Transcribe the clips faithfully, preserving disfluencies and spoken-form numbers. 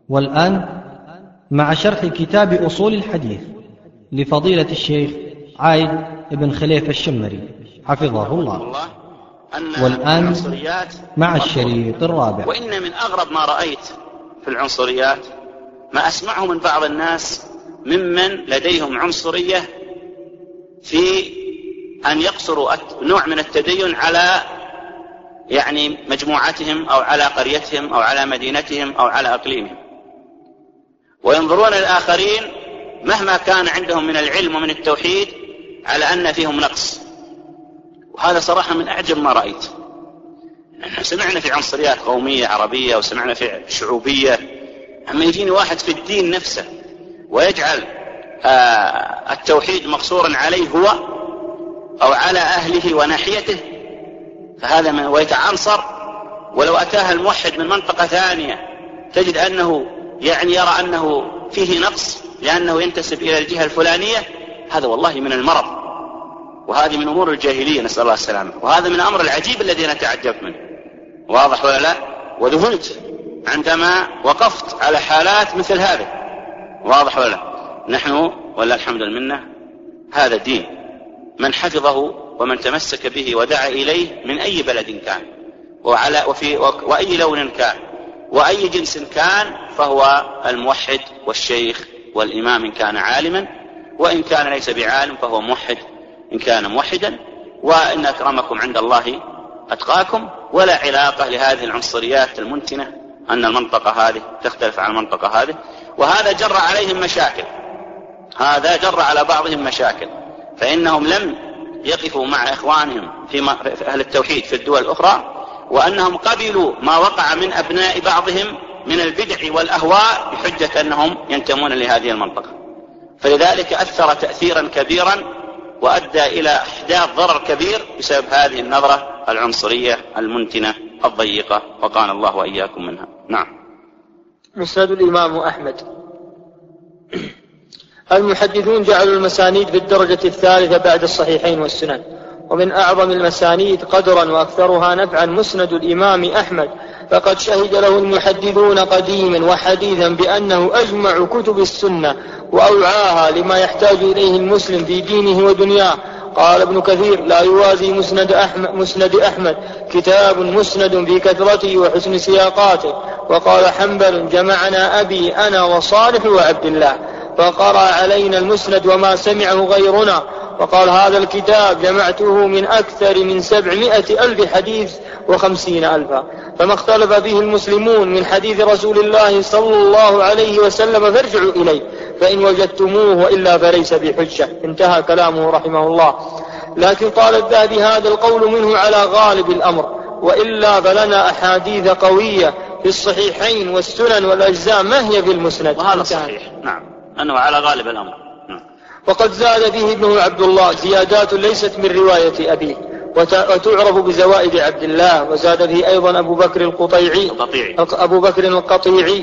والآن مع شرح كتاب أصول الحديث لفضيلة الشيخ عايد بن خليفة الشمري حفظه الله. والآن مع الشريط الرابع. وإن من أغرب ما رأيت في العنصريات ما أسمعه من بعض الناس ممن لديهم عنصرية في أن يقصروا نوع من التدين على يعني مجموعتهم أو على قريتهم أو على مدينتهم أو على أقليمهم، وينظرون للآخرين مهما كان عندهم من العلم ومن التوحيد على أن فيهم نقص. وهذا صراحة من أعجب ما رأيت. نحن سمعنا في عنصريات قومية عربية وسمعنا في شعوبية، أما يجيني واحد في الدين نفسه ويجعل آه التوحيد مقصورا عليه هو أو على أهله وناحيته، فهذا من ويتعنصر. ولو أتاها الموحد من منطقة ثانية تجد أنه يعني يرى أنه فيه نقص لأنه ينتسب إلى الجهة الفلانية. هذا والله من المرض، وهذه من أمور الجاهلية، نسأل الله السلامة. وهذا من الأمر العجيب الذي أنا تعجبت منه، واضح ولا لا؟ وذهلت عندما وقفت على حالات مثل هذه، واضح ولا لا؟ نحن ولا الحمد لله هذا الدين من حفظه ومن تمسك به ودعا إليه من أي بلد كان وعلى وفي وأي لون كان وأي جنس كان، فهو الموحد والشيخ والإمام إن كان عالما، وإن كان ليس بعالم فهو موحد إن كان موحدا. وإن أكرمكم عند الله أتقاكم. ولا علاقة لهذه العنصريات المنتنة أن المنطقة هذه تختلف عن المنطقة هذه. وهذا جر عليهم مشاكل، هذا جر على بعضهم مشاكل، فإنهم لم يقفوا مع إخوانهم في أهل التوحيد في الدول الأخرى، وأنهم قبلوا ما وقع من أبناء بعضهم من البدع والأهواء بحجة أنهم ينتمون لهذه المنطقة. فلذلك أثر تأثيرا كبيرا وأدى إلى إحداث ضرر كبير بسبب هذه النظرة العنصرية المنتنة الضيقة، وقال الله وإياكم منها. نعم. مسند الإمام أحمد. المحدثون جعلوا المسانيد بالدرجة الثالثة بعد الصحيحين والسنن، ومن أعظم المسانيد قدرا وأكثرها نفعا مسند الإمام أحمد، فقد شهد له المحدثون قديما وحديثا بأنه أجمع كتب السنة وأوعاها لما يحتاج إليه المسلم في دينه ودنياه. قال ابن كثير: لا يوازي مسند أحمد, مسند أحمد كتاب مسند في كثرته وحسن سياقاته. وقال حنبل: جمعنا أبي أنا وصالح وعبد الله فقرأ علينا المسند وما سمعه غيرنا. وقال: هذا الكتاب جمعته من أكثر من سبعمائة ألف حديث وخمسين ألفا، فما اختلف فيه المسلمون من حديث رسول الله صلى الله عليه وسلم فارجعوا إليه فإن وجدتموه، وإلا فليس بحجة. انتهى كلامه رحمه الله. لكن قال الذهبي: هذا القول منه على غالب الأمر، وإلا فلنا أحاديث قوية في الصحيحين والسنن والأجزاء ما هي في المسند. وهذا صحيح، نعم، أنه على غالب الأمر. نعم. وقد زاد فيه ابنه عبد الله زيادات ليست من رواية أبيه وتعرف بزوائد عبد الله. وزاد فيه أيضا أبو بكر القطيعي أبو بكر القطيعي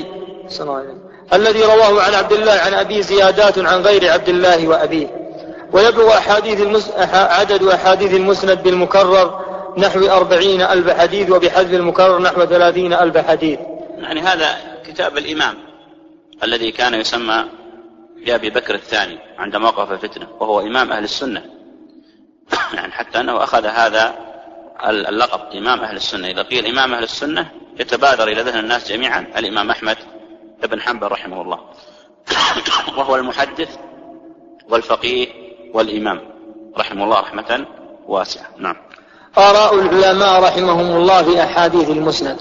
الذي رواه عن عبد الله عن أبيه زيادات عن غير عبد الله وأبيه. ويبلغ أحاديث المس... عدد أحاديث المسند بالمكرر نحو أربعين ألف حديث، وبحذف المكرر نحو ثلاثين ألف حديث. يعني هذا كتاب الإمام الذي كان يسمى بأبي بكر الثاني عندما وقف الفتنة، وهو إمام أهل السنة. يعني حتى أنه أخذ هذا اللقب إمام أهل السنة. إذا قيل إمام أهل السنة يتبادر إلى ذهن الناس جميعا الإمام أحمد بن حنبل رحمه الله، وهو المحدث والفقيه والإمام رحمه الله رحمة واسعة. نعم. آراء العلماء رحمهم الله في أحاديث المسند.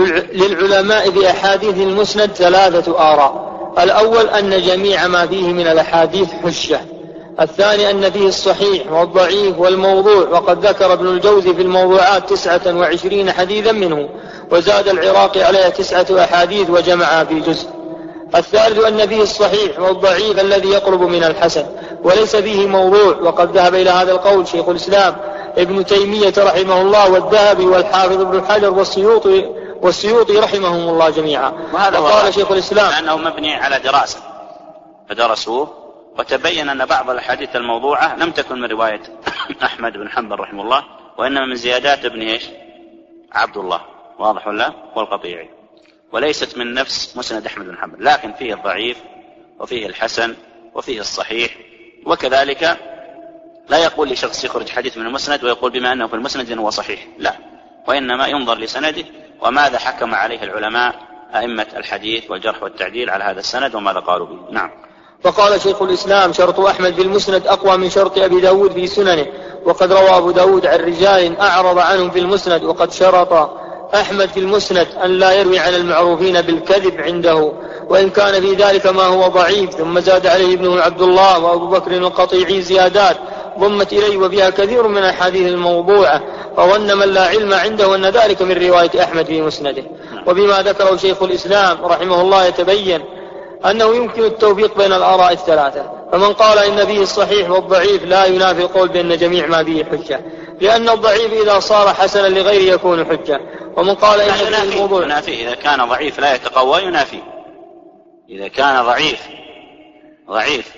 للعلماء في أحاديث المسند ثلاثة آراء: الأول أن جميع ما فيه من الأحاديث حجة. الثاني أن فيه الصحيح والضعيف والموضوع، وقد ذكر ابن الجوزي في الموضوعات تسعة وعشرين حديثا منه، وزاد العراقي عليها تسعة أحاديث وجمعها في جزء. الثالث أن فيه الصحيح والضعيف الذي يقرب من الحسن، وليس فيه موضوع، وقد ذهب إلى هذا القول شيخ الإسلام ابن تيمية رحمه الله والذهبي والحافظ ابن حجر والسيوطي والسيوطي رحمهم الله جميعا. وهذا قال شيخ الإسلام لأنه مبني على دراسة فدرسوه، وتبين أن بعض الأحاديث الموضوعة لم تكن من رواية أحمد بن حنبل رحمه الله، وإنما من زيادات ابن إيش؟ عبد الله، واضح ولا؟ والقطيعي. وليست من نفس مسند أحمد بن حنبل، لكن فيه الضعيف وفيه الحسن وفيه الصحيح. وكذلك لا يقول لشخص يخرج حديث من المسند ويقول بما أنه في المسند هو صحيح، لا، وإنما ينظر لسنده وماذا حكم عليه العلماء أئمة الحديث والجرح والتعديل على هذا السند وماذا قالوا به. نعم. وقال شيخ الإسلام: شرط أحمد بالمسند أقوى من شرط أبي داود في سننه، وقد روى أبو داود عن رجال أعرض عنهم في المسند، وقد شرط أحمد في المسند أن لا يروي عن المعروفين بالكذب عنده، وإن كان في ذلك ما هو ضعيف. ثم زاد عليه ابنه عبد الله وأبو بكر القطيعي زيادات ضمت إليه وفيها كثير من الحديث الموضوعة، فظن من لا علم عنده أن ذلك من رواية أحمد في مسنده. وبما ذكره شيخ الإسلام رحمه الله يتبين أنه يمكن التوفيق بين الآراء الثلاثة. فمن قال إن فيه الصحيح والضعيف لا ينافي القول بأن جميع ما فيه حجة، لأن الضعيف إذا صار حسنا لغيره يكون حجة. ومن قال إن فيه الموضوع ينافي، إذا كان ضعيف لا يتقوى ينافي، إذا كان ضعيف ضعيف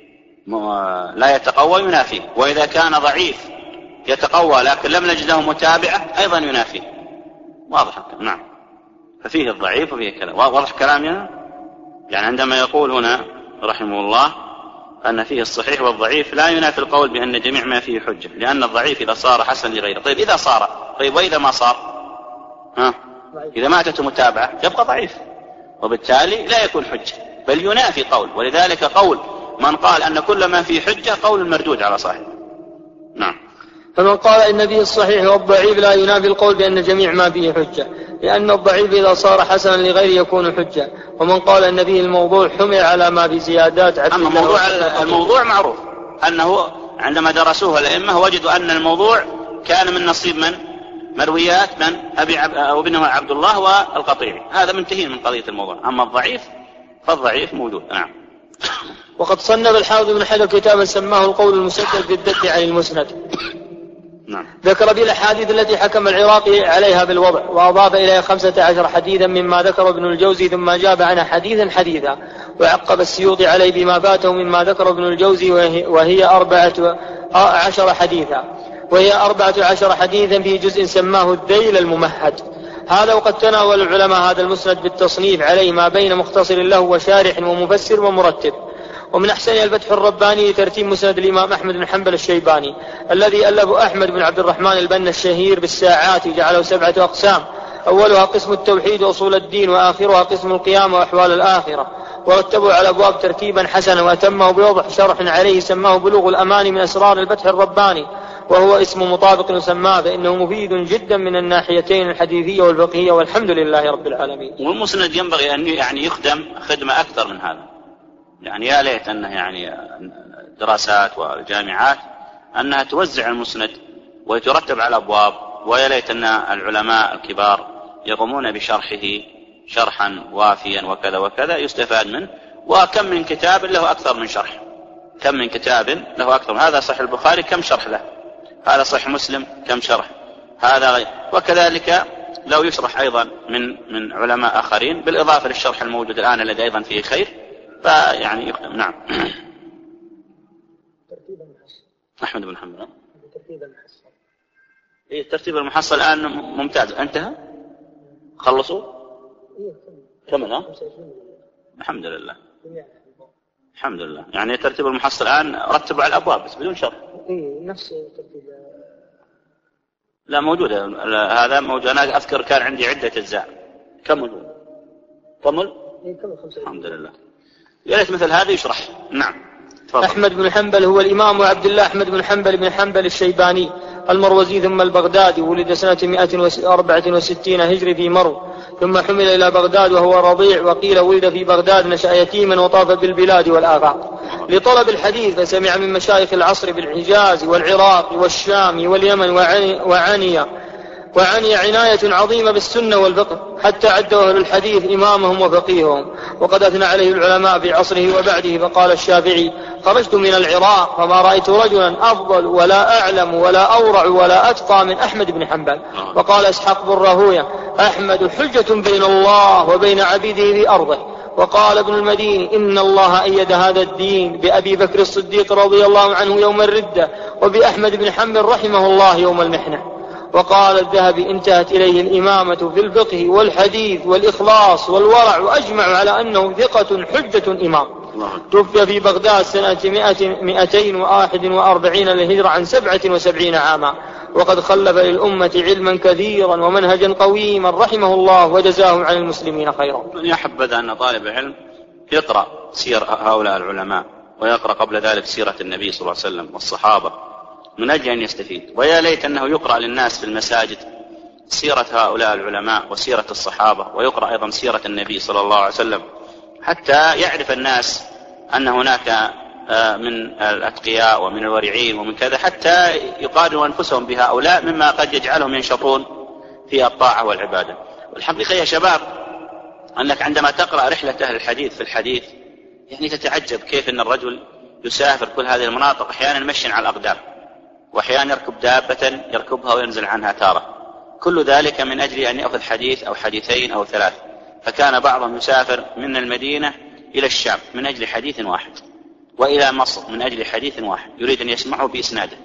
لا يتقوى ينافي، وإذا كان ضعيف يتقوى لكن لم نجد له متابعة أيضا ينافي. واضح؟ نعم. ففيه الضعيف وفيه كلام. واضح كلامنا؟ يعني عندما يقول هنا رحمه الله أن فيه الصحيح والضعيف لا ينافي القول بأن جميع ما فيه حجة، لأن الضعيف إذا صار حسن لغيره. طيب إذا صار، طيب وإذا ما صار؟ ها؟ إذا ماتت متابعة يبقى ضعيف، وبالتالي لا يكون حجة بل ينافي قول. ولذلك قول من قال أن كل ما فيه حجة قول مردود على صاحبه. نعم. فمن قال إن فيه الصحيح والضعيف لا ينافي القول بأن جميع ما فيه حجة، لأن الضعيف إذا صار حسنا لغيره يكون حجة. ومن قال أن فيه الموضوع حمل على ما بزيادات. أما موضوع الموضوع معروف أنه عندما درسوه الأئمة وجدوا أن الموضوع كان من نصيب من مرويات من أبي عب... وابنه عبد الله والقطيعي، هذا منتهي من قضية الموضوع. أما الضعيف فالضعيف موجود. نعم. وقد صنف الحافظ بن حجر كتابا سماه القول المسدد بالدد عن المسند. نعم. ذكر بالأحاديث التي حكم العراقي عليها بالوضع، وأضاف إليها خمسة عشر حديثا مما ذكر ابن الجوزي، ثم جاب عنها حديثا حديثا. وعقب السيوطي عليه بما فاته مما ذكر ابن الجوزي، وهي أربعة عشر حديثا وهي أربعة عشر حديثا في جزء سماه الذيل الممهد. هذا وقد تناول العلماء هذا المسند بالتصنيف عليه ما بين مختصر له وشارح ومفسر ومرتب. ومن أحسن الفتح الرباني ترتيب مسند الإمام أحمد بن حنبل الشيباني الذي ألفه أحمد بن عبد الرحمن البنا الشهير بالساعات، جعله سبعة أقسام: أولها قسم التوحيد وأصول الدين، وآخرها قسم القيامة وأحوال الآخرة. ورتبوا على أبواب ترتيبا حسنا، وأتمه بوضح شرح عليه سماه بلوغ الأمان من أسرار الفتح الرباني، وهو اسم مطابق يسمى، فإنه مفيد جدا من الناحيتين الحديثية والفقهية، والحمد لله رب العالمين. والمسند ينبغي أن يعني يخدم خدمة أكثر من هذا، يعني يا ليت أنه يعني دراسات والجامعات أنها توزع المسند ويترتب على أبواب، ويا ليت أن العلماء الكبار يقومون بشرحه شرحا وافيا وكذا وكذا يستفاد منه. وكم من كتاب له أكثر من شرح، كم من كتاب له أكثر. هذا صحيح البخاري كم شرح له، هذا صحيح مسلم كم شرح، هذا غير. وكذلك لو يشرح أيضا من من علماء آخرين بالإضافة للشرح الموجود الآن الذي أيضا فيه خير، فيعني يخدم. نعم. أحمد بن حنبل إيه الترتيب المحصل الآن ممتاز. انتهى؟ خلصوا؟ كمل ها؟ الحمد لله الحمد لله. يعني الترتيب المحصل الآن رتبوا على الأبواب بس بدون شرح. إيه نفس الترتيب. لا موجود هذا موجود. أنا أذكر كان عندي عدة أجزاء. كم موجود؟ كمل؟ إيه كمل خمسة. الحمد لله. يا ريت مثل هذا يشرح. نعم. تفضل. أحمد بن حنبل هو الإمام عبد الله أحمد بن حنبل بن حنبل الشيباني المروزي ثم البغدادي، ولد سنة مئة وأربعة وستين هجري في مرو، ثم حمل إلى بغداد وهو رضيع، وقيل ولد في بغداد، نشأ يتيما وطاف بالبلاد والآفاق لطلب الحديث، فسمع من مشايخ العصر بالحجاز والعراق والشام واليمن وعني وعني عناية عظيمة بالسنة والفقه، حتى عدوا أهل الحديث إمامهم وفقيههم. وقد أثنى عليه العلماء في عصره وبعده، فقال الشافعي: خرجت من العراق فما رأيت رجلا أفضل ولا أعلم ولا أورع ولا أتقى من أحمد بن حنبل. وقال إسحاق بن راهويه: أحمد حجة بين الله وبين عبيده في أرضه. وقال ابن المديني: إن الله أيد هذا الدين بأبي بكر الصديق رضي الله عنه يوم الردة، وبأحمد بن حنبل رحمه الله يوم المحنة. وقال الذهبي انتهت إليه الإمامة في الفقه والحديث والإخلاص والورع، وأجمع على أنه ثقة حجة إمام. توفي في بغداد سنة مئتين وواحد وأربعين للهجرة عن سبعة وسبعين عاما، وقد خلف للأمة علما كثيرا ومنهجا قويما رحمه الله وجزاه عن المسلمين خيرا. من يحبذ أن طالب العلم يقرأ سير هؤلاء العلماء، ويقرأ قبل ذلك سيرة النبي صلى الله عليه وسلم والصحابة من أجل أن يستفيد. ويا ليت أنه يقرأ للناس في المساجد سيرة هؤلاء العلماء وسيرة الصحابة، ويقرأ أيضا سيرة النبي صلى الله عليه وسلم، حتى يعرف الناس أن هناك من الأتقياء ومن الورعين ومن كذا، حتى يقارنوا أنفسهم بهؤلاء مما قد يجعلهم ينشطون في الطاعة والعبادة. والحقيقة يا شباب أنك عندما تقرأ رحلة أهل الحديث في الحديث يعني تتعجب كيف أن الرجل يسافر كل هذه المناطق، أحيانا مشي على الأقدام، وأحيانا يركب دابة يركبها وينزل عنها تارة، كل ذلك من أجل أن يأخذ حديث أو حديثين أو ثلاث. فكان بعضهم يسافر من المدينة إلى الشام من أجل حديث واحد، وإلى مصر من أجل حديث واحد يريد أن يسمعه بإسناده.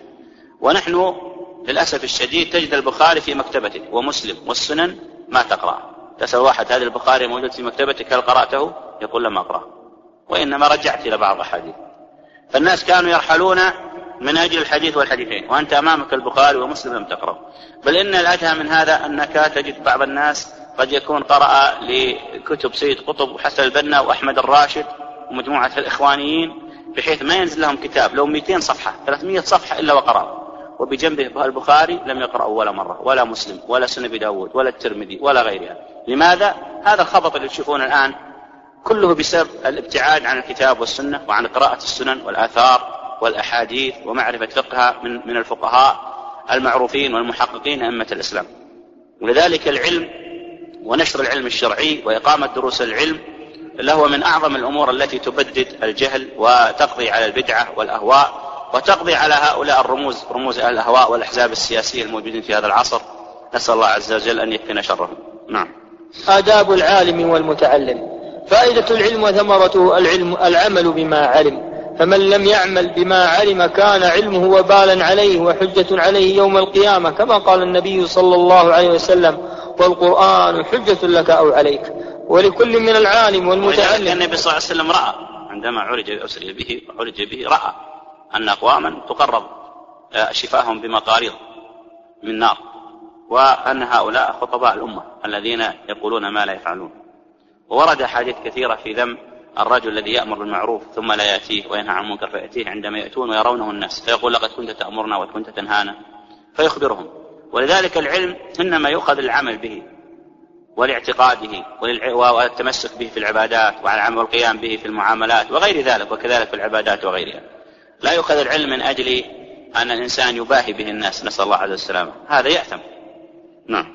ونحن للأسف الشديد تجد البخاري في مكتبته ومسلم والسنن ما تقرأ. تسأل واحد هذا البخاري موجود في مكتبتك هل قرأته؟ يقول لم أقرأ، وإنما رجعت إلى بعض الحديث. فالناس كانوا يرحلون من أجل الحديث والحديثين، وأنت أمامك البخاري ومسلم لم تقرأ. بل إن الأدهى من هذا أنك تجد بعض الناس قد يكون قرأ لكتب سيد قطب وحسن البنا وأحمد الراشد ومجموعة الإخوانيين، بحيث ما ينزل لهم كتاب لو مئتين صفحة ثلاثمئة صفحة إلا وقرأ، وبجنبه البخاري لم يقرأ ولا مرة، ولا مسلم ولا سنن أبي داود ولا الترمذي ولا غيرها. لماذا؟ هذا الخبط اللي تشوفونه الآن كله بسبب الابتعاد عن الكتاب والسنة وعن قراءة السنن والآثار والأحاديث ومعرفة فقهها من من الفقهاء المعروفين والمحققين أئمة الإسلام. ولذلك العلم ونشر العلم الشرعي وإقامة دروس العلم له من أعظم الأمور التي تبدد الجهل وتقضي على البدعة والأهواء وتقضي على هؤلاء الرموز رموز أهل الأهواء والأحزاب السياسية الموجودين في هذا العصر. نسأل الله عز وجل أن يكفينا شرهم. نعم. آداب العالم والمتعلم. فائدة العلم وثمرته العلم العمل بما علم، فمن لم يعمل بما علم كان علمه وبالا عليه وحجة عليه يوم القيامة، كما قال النبي صلى الله عليه وسلم: والقرآن حجة لك أو عليك. ولكل من العالم والمتعلم. النبي صلى الله عليه وسلم رأى عندما عرج به عرج به رأى أن أقواما تقرب شفاهم بمقاريض من نار، وأن هؤلاء خطباء الأمة الذين يقولون ما لا يفعلون. وورد حديث كثيرة في ذم الرجل الذي يأمر بالمعروف ثم لا يأتيه وينهى عن المنكر فيأتيه عندما يأتون ويرونه الناس، فيقول: لقد كنت تأمرنا وكنت تنهانا، فيخبرهم. ولذلك العلم إنما يؤخذ العمل به ولاعتقاده والتمسك به في العبادات والعمل والقيام به في المعاملات وغير ذلك، وكذلك في العبادات وغيرها. لا يؤخذ العلم من أجل أن الإنسان يباهي به الناس، نسأل الله عز وجل، هذا يأثم. نعم.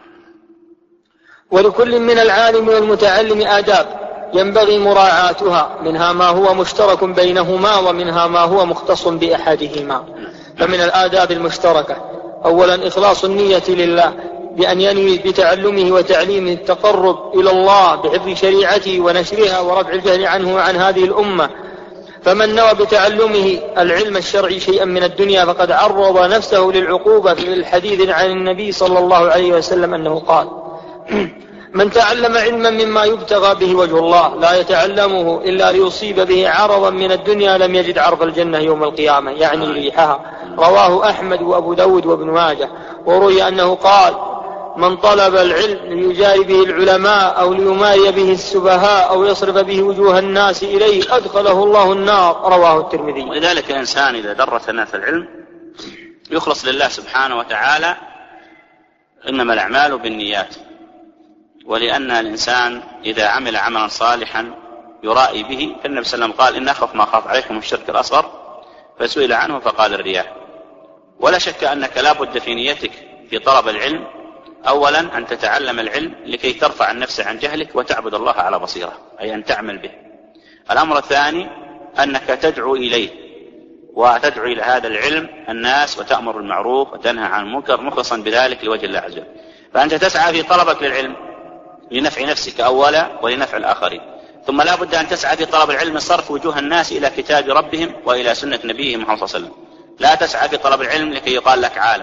ولكل من العالم والمتعلم آداب ينبغي مراعاتها، منها ما هو مشترك بينهما ومنها ما هو مختص بأحدهما. فمن الآداب المشتركة: أولا إخلاص النية لله، بأن ينوي بتعلمه وتعليمه التقرب إلى الله بحفظ شريعته ونشرها ورفع الجهل عنه وعن هذه الأمة. فمن نوى بتعلمه العلم الشرعي شيئا من الدنيا فقد عرض نفسه للعقوبة. في الحديث عن النبي صلى الله عليه وسلم أنه قال: من تعلم علما مما يبتغى به وجه الله لا يتعلمه إلا ليصيب به عرضا من الدنيا لم يجد عرض الجنة يوم القيامة، يعني ريحها. رواه أحمد وأبو داود وابن ماجه. وروي أنه قال: من طلب العلم ليجاري به العلماء أو ليماري به السفهاء أو يصرف به وجوه الناس إليه أدخله الله النار. رواه الترمذي. ولذلك الإنسان إذا درس الناس العلم يخلص لله سبحانه وتعالى، إنما الأعمال بالنيات. ولأن الإنسان إذا عمل عملا صالحا يرائي به، فالنبي صلى الله عليه وسلم قال: إن أخف ما خاف عليكم الشرك الأصغر، فسئل عنه فقال: الرياء. ولا شك أنك لا بد في نيتك في طلب العلم أولا أن تتعلم العلم لكي ترفع النفس عن جهلك وتعبد الله على بصيرة، أي أن تعمل به. الأمر الثاني أنك تدعو إليه وتدعو إلى هذا العلم الناس وتأمر بالمعروف وتنهى عن المنكر مخلصا بذلك لوجه الله عز وجل. فأنت تسعى في طلبك للعلم لنفع نفسك أولا ولنفع الآخرين، ثم لا بد أن تسعى في طلب العلم صرف وجوه الناس إلى كتاب ربهم وإلى سنة نبيهم محمد صلى الله عليه وسلم. لا تسعى في طلب العلم لكي يقال لك عالم،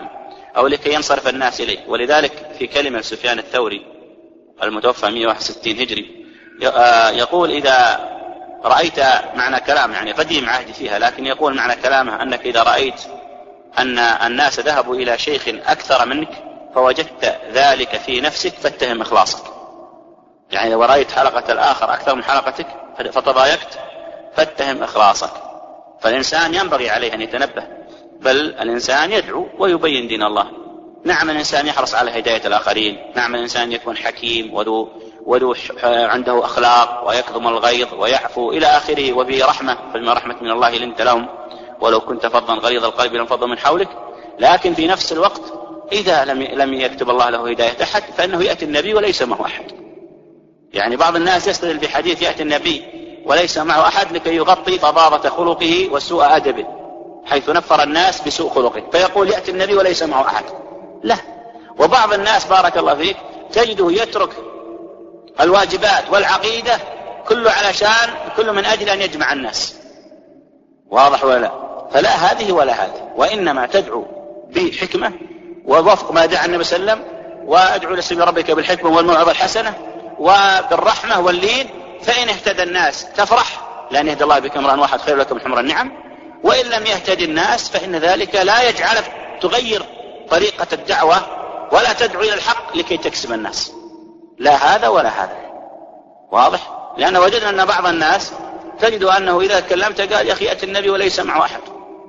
أو لكي ينصرف الناس إليه. ولذلك في كلمة سفيان الثوري المتوفى مئة وواحد وستين هجري يقول إذا رأيت معنى كلام، يعني قديم عهد فيها، لكن يقول معنى كلامه أنك إذا رأيت أن الناس ذهبوا إلى شيخ أكثر منك فوجدت ذلك في نفسك فاتهم إخلاصك. يعني لو رأيت حلقة الآخر أكثر من حلقتك فتضايقت فاتهم إخلاصك. فالإنسان ينبغي عليه أن يتنبه، بل الإنسان يدعو ويبين دين الله. نعم الإنسان يحرص على هداية الآخرين، نعم الإنسان يكون حكيم وذو وذو عنده أخلاق ويكظم الغيظ ويعفو إلى آخره، وفي رحمة، فبما رحمة من الله لنت لهم ولو كنت فظا غليظ القلب لانفضوا من حولك. لكن في نفس الوقت إذا لم لم يكتب الله له هداية أحد فإنه يأتي النبي وليس معه أحد. يعني بعض الناس يستدل بحديث يأتي النبي وليس معه أحد لكي يغطي فظاظة خلقه وسوء أدبه، حيث نفر الناس بسوء خلقه، فيقول يأتي النبي وليس معه أحد. لا. وبعض الناس بارك الله فيك تجده يترك الواجبات والعقيدة كله علشان كله من أجل أن يجمع الناس. واضح ولا لا؟ فلا هذه ولا هذه، وإنما تدعو بحكمة ووفق ما دعا النبي صلى الله عليه وسلم، وادعو لسبيل ربك بالحكمة والموعظة الحسنة وبالرحمة واللين، فإن اهتدى الناس تفرح لأن يهدى الله بك امرأ واحد خير لك من حمر النعم، وإن لم يهتدي الناس فإن ذلك لا يجعلك تغير طريقة الدعوة ولا تدعو إلى الحق لكي تكسب الناس، لا هذا ولا هذا. واضح؟ لأن وجدنا أن بعض الناس تجد أنه إذا تكلمت قال يا أخي يأتي النبي وليس معه أحد.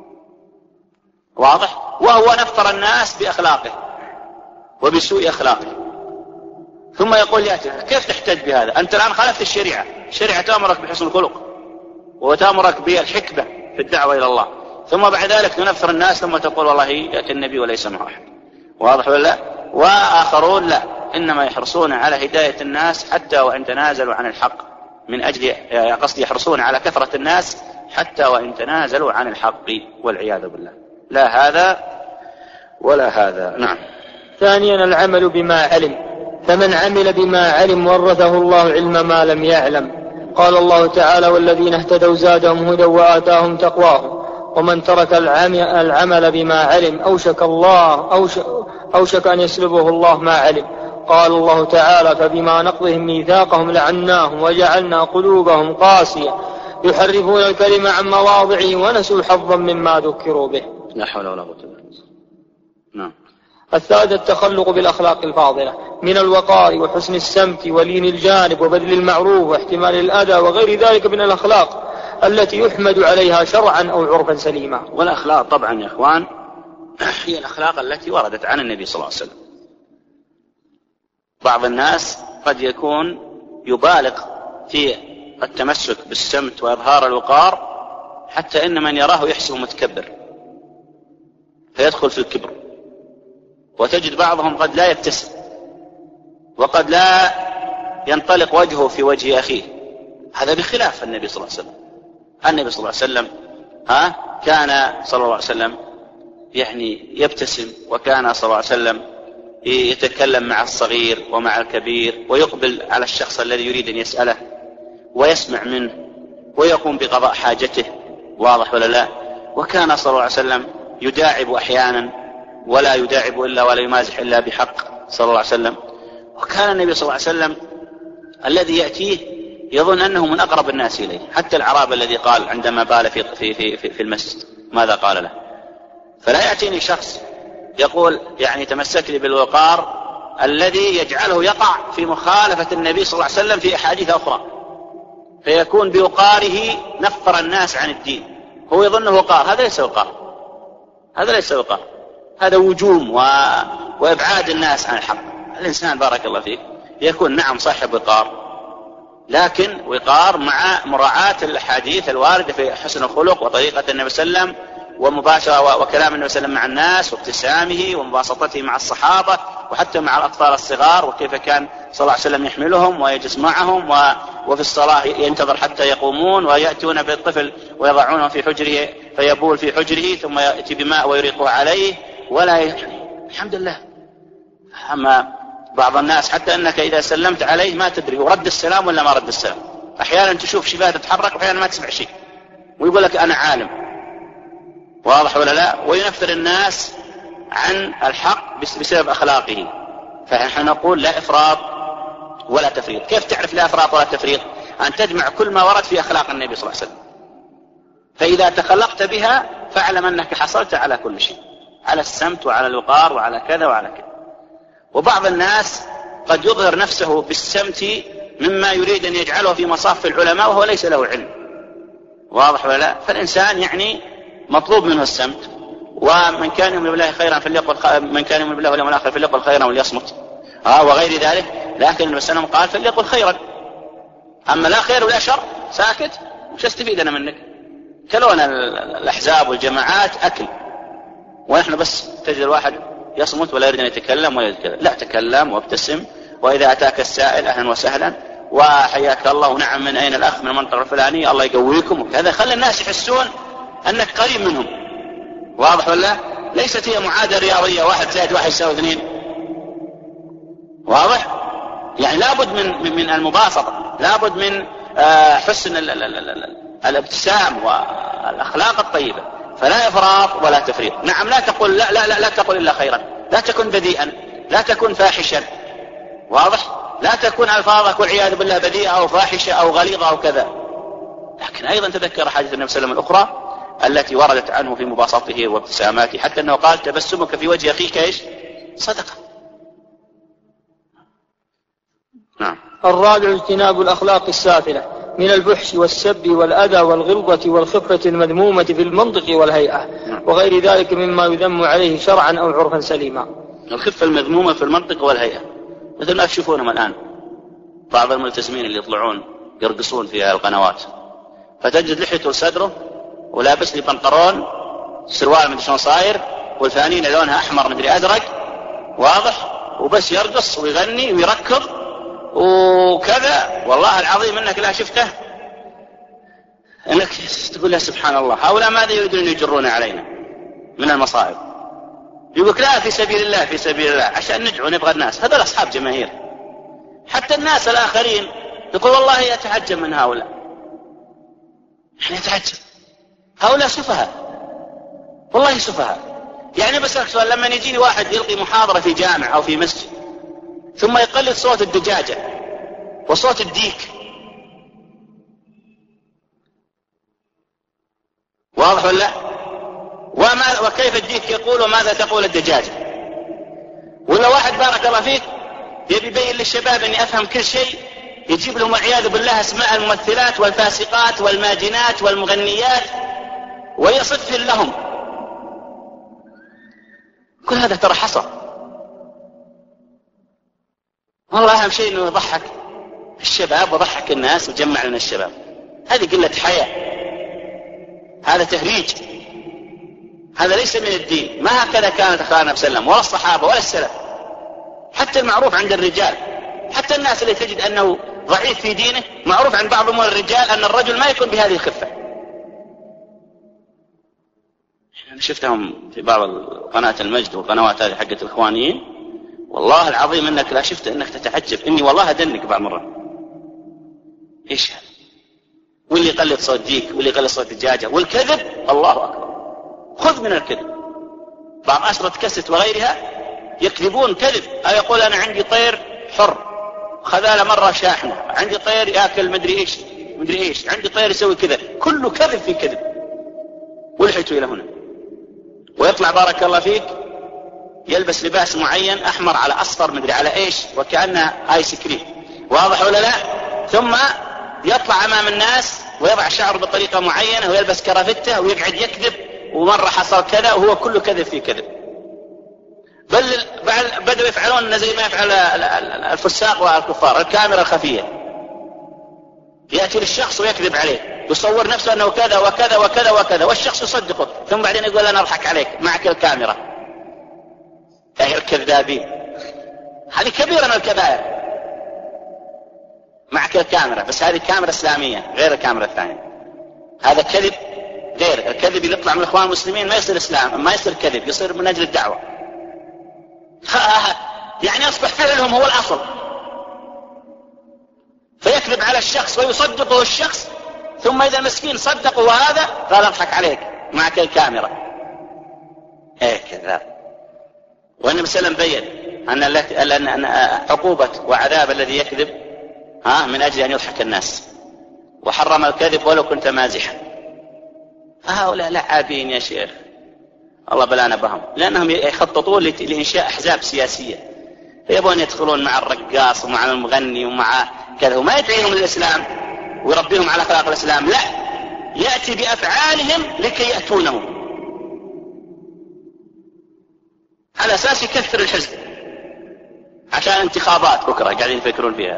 واضح؟ وهو نفر الناس بأخلاقه وبسوء أخلاقه، ثم يقول يأتي. كيف تحتج بهذا؟ أنت الآن خالفت الشريعة، الشريعة تأمرك بحسن الخلق وتأمرك بالحكمة في الدعوة إلى الله، ثم بعد ذلك تنفر الناس ثم تقول والله يأتي النبي وليس معه أحد. واضح ولا لا؟ وآخرون لا، إنما يحرصون على هداية الناس حتى وإن تنازلوا عن الحق، من أجل قصد يحرصون على كثرة الناس حتى وإن تنازلوا عن الحق، والعياذ بالله. لا هذا ولا هذا. نعم. ثانيا العمل بما علم، فمن عمل بما علم ورثه الله علم ما لم يعلم. قال الله تعالى والذين اهتدوا زادهم هدى وآتاهم تقواهم، ومن ترك العمل بما علم أوشك الله أوشك, أوشك أن يسلبه الله ما علم. قال الله تعالى فبما نقضهم ميثاقهم لعناهم وجعلنا قلوبهم قاسية يحرفون الكلمة عن مواضعه ونسوا حظا مما ذكروا به. لا حول ولا قوة إلا بالله. نعم. الثالث التخلق بالأخلاق الفاضلة من الوقار وحسن السمت ولين الجانب وبذل المعروف واحتمال الأذى وغير ذلك من الأخلاق التي يحمد عليها شرعا أو عرفا سليما. والأخلاق طبعا يا إخوان هي الأخلاق التي وردت عن النبي صلى الله عليه وسلم. بعض الناس قد يكون يبالغ في التمسك بالسمت وإظهار الوقار حتى إن من يراه يحسب متكبر فيدخل في الكبر، وتجد بعضهم قد لا يبتسم وقد لا ينطلق وجهه في وجه أخيه، هذا بخلاف النبي صلى الله عليه وسلم. النبي صلى الله عليه وسلم ها كان صلى الله عليه وسلم يعني يبتسم، وكان صلى الله عليه وسلم يتكلم مع الصغير ومع الكبير ويقبل على الشخص الذي يريد أن يسأله ويسمع منه ويقوم بقضاء حاجته. واضح ولا لا؟ وكان صلى الله عليه وسلم يداعب أحيانا ولا يداعب إلا ولا يمازح إلا بحق صلى الله عليه وسلم. وكان النبي صلى الله عليه وسلم الذي يأتيه يظن أنه من أقرب الناس إليه، حتى العراب الذي قال عندما بال في, في, في, في المسجد ماذا قال له؟ فلا يأتيني شخص يقول يعني تمسك لي بالوقار الذي يجعله يقع في مخالفة النبي صلى الله عليه وسلم في أحاديث أخرى، فيكون بوقاره نفر الناس عن الدين. هو يظنه وقار، هذا ليس وقار، هذا ليس وقار، هذا وجوم و... وإبعاد الناس عن الحق. الإنسان بارك الله فيك يكون نعم صاحب وقار، لكن وقار مع مراعاة الحديث الواردة في حسن الخلق وطريقة النبي صلى الله عليه وسلم ومباشرة وكلام النبي صلى الله عليه وسلم مع الناس وابتسامه ومباسطته مع الصحابة وحتى مع الأطفال الصغار، وكيف كان صلى الله عليه وسلم يحملهم ويجلس معهم و... وفي الصلاة ينتظر حتى يقومون ويأتون بالطفل ويضعونه في حجره فيبول في حجره ثم يأتي بماء ويريقه عليه ولا ي... الحمد لله. أما بعض الناس حتى أنك إذا سلمت عليه ما تدري هو رد السلام ولا ما رد السلام، أحيانا تشوف شفاه تتحرك وأحيانا ما تسمع شيء ويقول لك أنا عالم. واضح ولا لا؟ وينفر الناس عن الحق بسبب أخلاقه. فنحن نقول لا إفراط ولا تفريط. كيف تعرف لا إفراط ولا تفريط؟ أن تجمع كل ما ورد في أخلاق النبي صلى الله عليه وسلم، فإذا تخلقت بها فاعلم أنك حصلت على كل شيء، على السمت وعلى الوقار وعلى كذا وعلى كذا. وبعض الناس قد يظهر نفسه بالسمت مما يريد أن يجعله في مصاف العلماء وهو ليس له علم، واضح ولا لا؟ فالإنسان يعني مطلوب منه السمت، ومن كان يؤمن بالله خيرا فليقل خ... من كان يؤمن بالله واليوم الآخر فليقل خيرا وليصمت، اه وغير ذلك. لكن النبي صلى الله عليه وسلم قال فليقل خيرا، أما لا خير ولا شر ساكت، وش استفيد أنا منك؟ كلونا الأحزاب والجماعات أكل، ونحن بس تجد الواحد يصمت ولا يريد أن يتكلم ولا يتكلم. لا، تكلم وابتسم، وإذا أتاك السائل أهلا وسهلا وحياك الله ونعم من أين الأخ من المنطقة الفلانية الله يقويكم وكذا. خلي الناس يحسون أنك قريب منهم، واضح ولا؟ ليست هي معادلة رياضية واحد زائد واحد يساوي اثنين، واضح؟ يعني لابد من من المباسطة، لابد من حسن الابتسام والأخلاق الطيبة. فلا إفراط ولا تفريط. نعم، لا تقول لا لا لا, لا تقول إلا خيرا، لا تكن بذيئا، لا تكن فاحشا، واضح؟ لا تكون ألفاظك والعياذ بالله بذيئة أو فاحشة أو غليظة أو كذا. لكن أيضا تذكر حديث النبي صلى الله عليه وسلم الأخرى التي وردت عنه في مباسطته وابتساماته، حتى أنه قال تبسمك في وجه أخيك إيش؟ صدقة. نعم. الرابع اجتناب الأخلاق السافلة من الفحش والسب والأذى والغلظة والخفة المذمومة في المنطق والهيئة وغير ذلك مما يذم عليه شرعا أو عرفا سليما. الخفة المذمومة في المنطق والهيئة مثل ما تشوفونهم الآن بعض الملتزمين اللي يطلعون يرقصون في القنوات، فتجد لحيته لصدره ولابس لي بنطلون سروال مدري شلون صاير والفانينة لونها أحمر مدري أزرق، واضح؟ وبس يرقص ويغني ويركض وكذا. والله العظيم انك لا شفته انك تقول له سبحان الله، هؤلاء ماذا يريدون ان يجرون علينا من المصائب؟ يقولك لا في سبيل الله في سبيل الله عشان ندعو نبغى الناس. هذول اصحاب جماهير. حتى الناس الاخرين يقول والله يتعجب من هؤلاء، يعني يتعجب هؤلاء سفهاء، والله سفهاء. يعني بسألك سؤال، لما يجيني واحد يلقي محاضرة في جامع او في مسجد ثم يقلد صوت الدجاجة وصوت الديك، واضح ولا؟ وما وكيف الديك يقول وماذا تقول الدجاجة؟ ولا واحد بارك الله فيك يبي يبين للشباب اني افهم كل شيء، يجيب لهم والعياذ بالله اسماء الممثلات والفاسقات والماجنات والمغنيات ويصف لهم. كل هذا ترى حصر. والله أهم شيء أنه يضحك الشباب وضحك الناس وجمع لنا الشباب. هذه قلة حياة، هذا تهريج، هذا ليس من الدين. ما هكذا كانت أخلاق النبي صلى الله عليه وسلم ولا الصحابة ولا السلف. حتى المعروف عند الرجال، حتى الناس اللي تجد أنه ضعيف في دينه، معروف عند بعض أمور الرجال أن الرجل ما يكون بهذه الخفة. أنا شفتهم في بعض قناة المجد والقنوات هذه حقت الإخوانيين، والله العظيم انك لا شفت انك تتعجب. اني والله ادنك بعض مرة ايش هذا، واللي يقلد صوت ديك واللي يقلد صوت دجاجة والكذب. الله اكبر، خذ من الكذب. بعض أشرطة كست وغيرها يكذبون كذب، او يقول انا عندي طير حر خذاله مرة شاحنة، عندي طير ياكل مدري ايش مدري ايش، عندي طير يسوي كذا، كله كذب في كذب. ولحيته الى هنا، ويطلع بارك الله فيك يلبس لباس معين احمر على اصفر مدري على ايش وكأنه ايس كريم، واضح ولا لا؟ ثم يطلع امام الناس ويضع شعره بطريقة معينة ويلبس كرافتة ويقعد يكذب، ومرة حصل كذا، وهو كله كذب في كذب. بل بدأوا يفعلون زي ما يفعل الفساق والكفار، الكاميرا الخفية، يأتي للشخص ويكذب عليه، يصور نفسه انه كذا وكذا وكذا وكذا، والشخص يصدقه، ثم بعدين يقول انا اضحك عليك معك الكاميرا. أي الكذابين، هذه كبيرة من الكبائر. معك الكاميرا، بس هذه كاميرا إسلامية غير الكاميرا الثانية. هذا كذب غير الكذب اللي يطلع من الإخوان المسلمين، ما يصير إسلام، ما يصير كذب، يصير من أجل الدعوة. يعني أصبح فعلهم هو الأصل، فيكذب على الشخص ويصدقه الشخص، ثم إذا مسكين صدقه وهذا قال اضحك عليك معك الكاميرا. ايه كذاب. والنبي صلى الله عليه وسلم بين أن عقوبة وعذاب الذي يكذب ها من أجل أن يضحك الناس، وحرم الكذب ولو كنت مازحا. فهؤلاء لعابين يا شيخ، الله بلانا بهم، لأنهم يخططون لإنشاء أحزاب سياسية، فيبون يدخلون مع الرقاص ومع المغني ومع كذا، وما يدعيهم للإسلام ويربيهم على أخلاق الإسلام، لا، يأتي بأفعالهم لكي يأتونه على أساس يكثر الحزب عشان انتخابات بكرة قاعدين يفكرون فيها.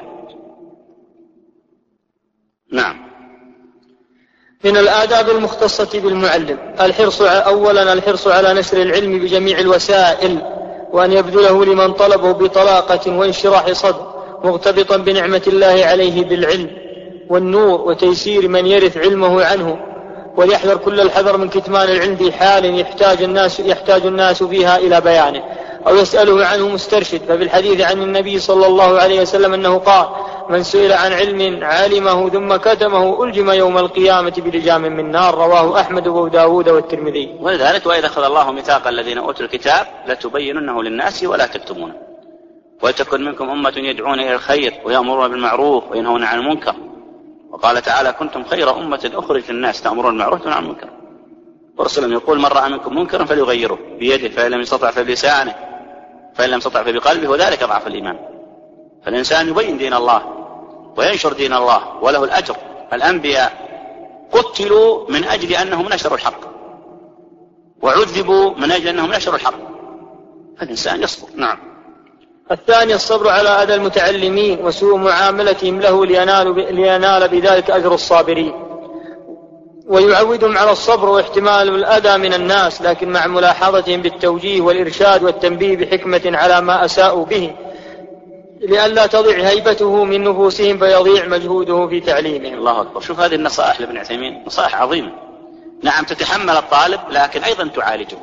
نعم. من الآداب المختصة بالمعلم الحرص أولا الحرص على نشر العلم بجميع الوسائل، وأن يبذله لمن طلبه بطلاقة وانشراح صدر، مغتبطا بنعمة الله عليه بالعلم والنور وتيسير من يرث علمه عنه، وليحذر كل الحذر من كتمان العلم في حال يحتاج الناس, يحتاج الناس فيها إلى بيانه أو يسأله عنه مسترشد. ففي الحديث عن النبي صلى الله عليه وسلم أنه قال: من سئل عن علم علمه ثم كتمه ألجم يوم القيامة بلجام من نار. رواه أحمد وأبو داود والترمذي. ولذلك وإذا أخذ الله ميثاق الذين أوتوا الكتاب لتبيننه للناس ولا تكتمونه، ولتكن منكم أمة يدعون إلى الخير ويأمرون بالمعروف وينهون عن المنكر. وقال تعالى: كنتم خير أمة أخرجت للناس تأمرون بالمعروف وتنهون عن المنكر. ورسولهم يقول: من رأى منكم منكرا فليغيره بيده، فإن لم يستطع فبلسانه، فإن لم يستطع فبقلبه، وذلك ضعف الإيمان. فالإنسان يبين دين الله وينشر دين الله وله الأجر. الأنبياء قتلوا من أجل أنهم نشروا الحق، وعذبوا من أجل أنهم نشروا الحق، فالإنسان يصبر. نعم. الثاني الصبر على أذى المتعلمين وسوء معاملتهم له لينال, لينال بذلك أجر الصابرين، ويعودهم على الصبر واحتمال الأذى من الناس، لكن مع ملاحظتهم بالتوجيه والإرشاد والتنبيه بحكمة على ما أساءوا به، لئلا تضيع هيبته من نفوسهم فيضيع مجهوده في تعليمهم. الله أكبر. شوف هذه النصائح لابن عثيمين، نصائح عظيمة. نعم، تتحمل الطالب لكن أيضا تعالجه.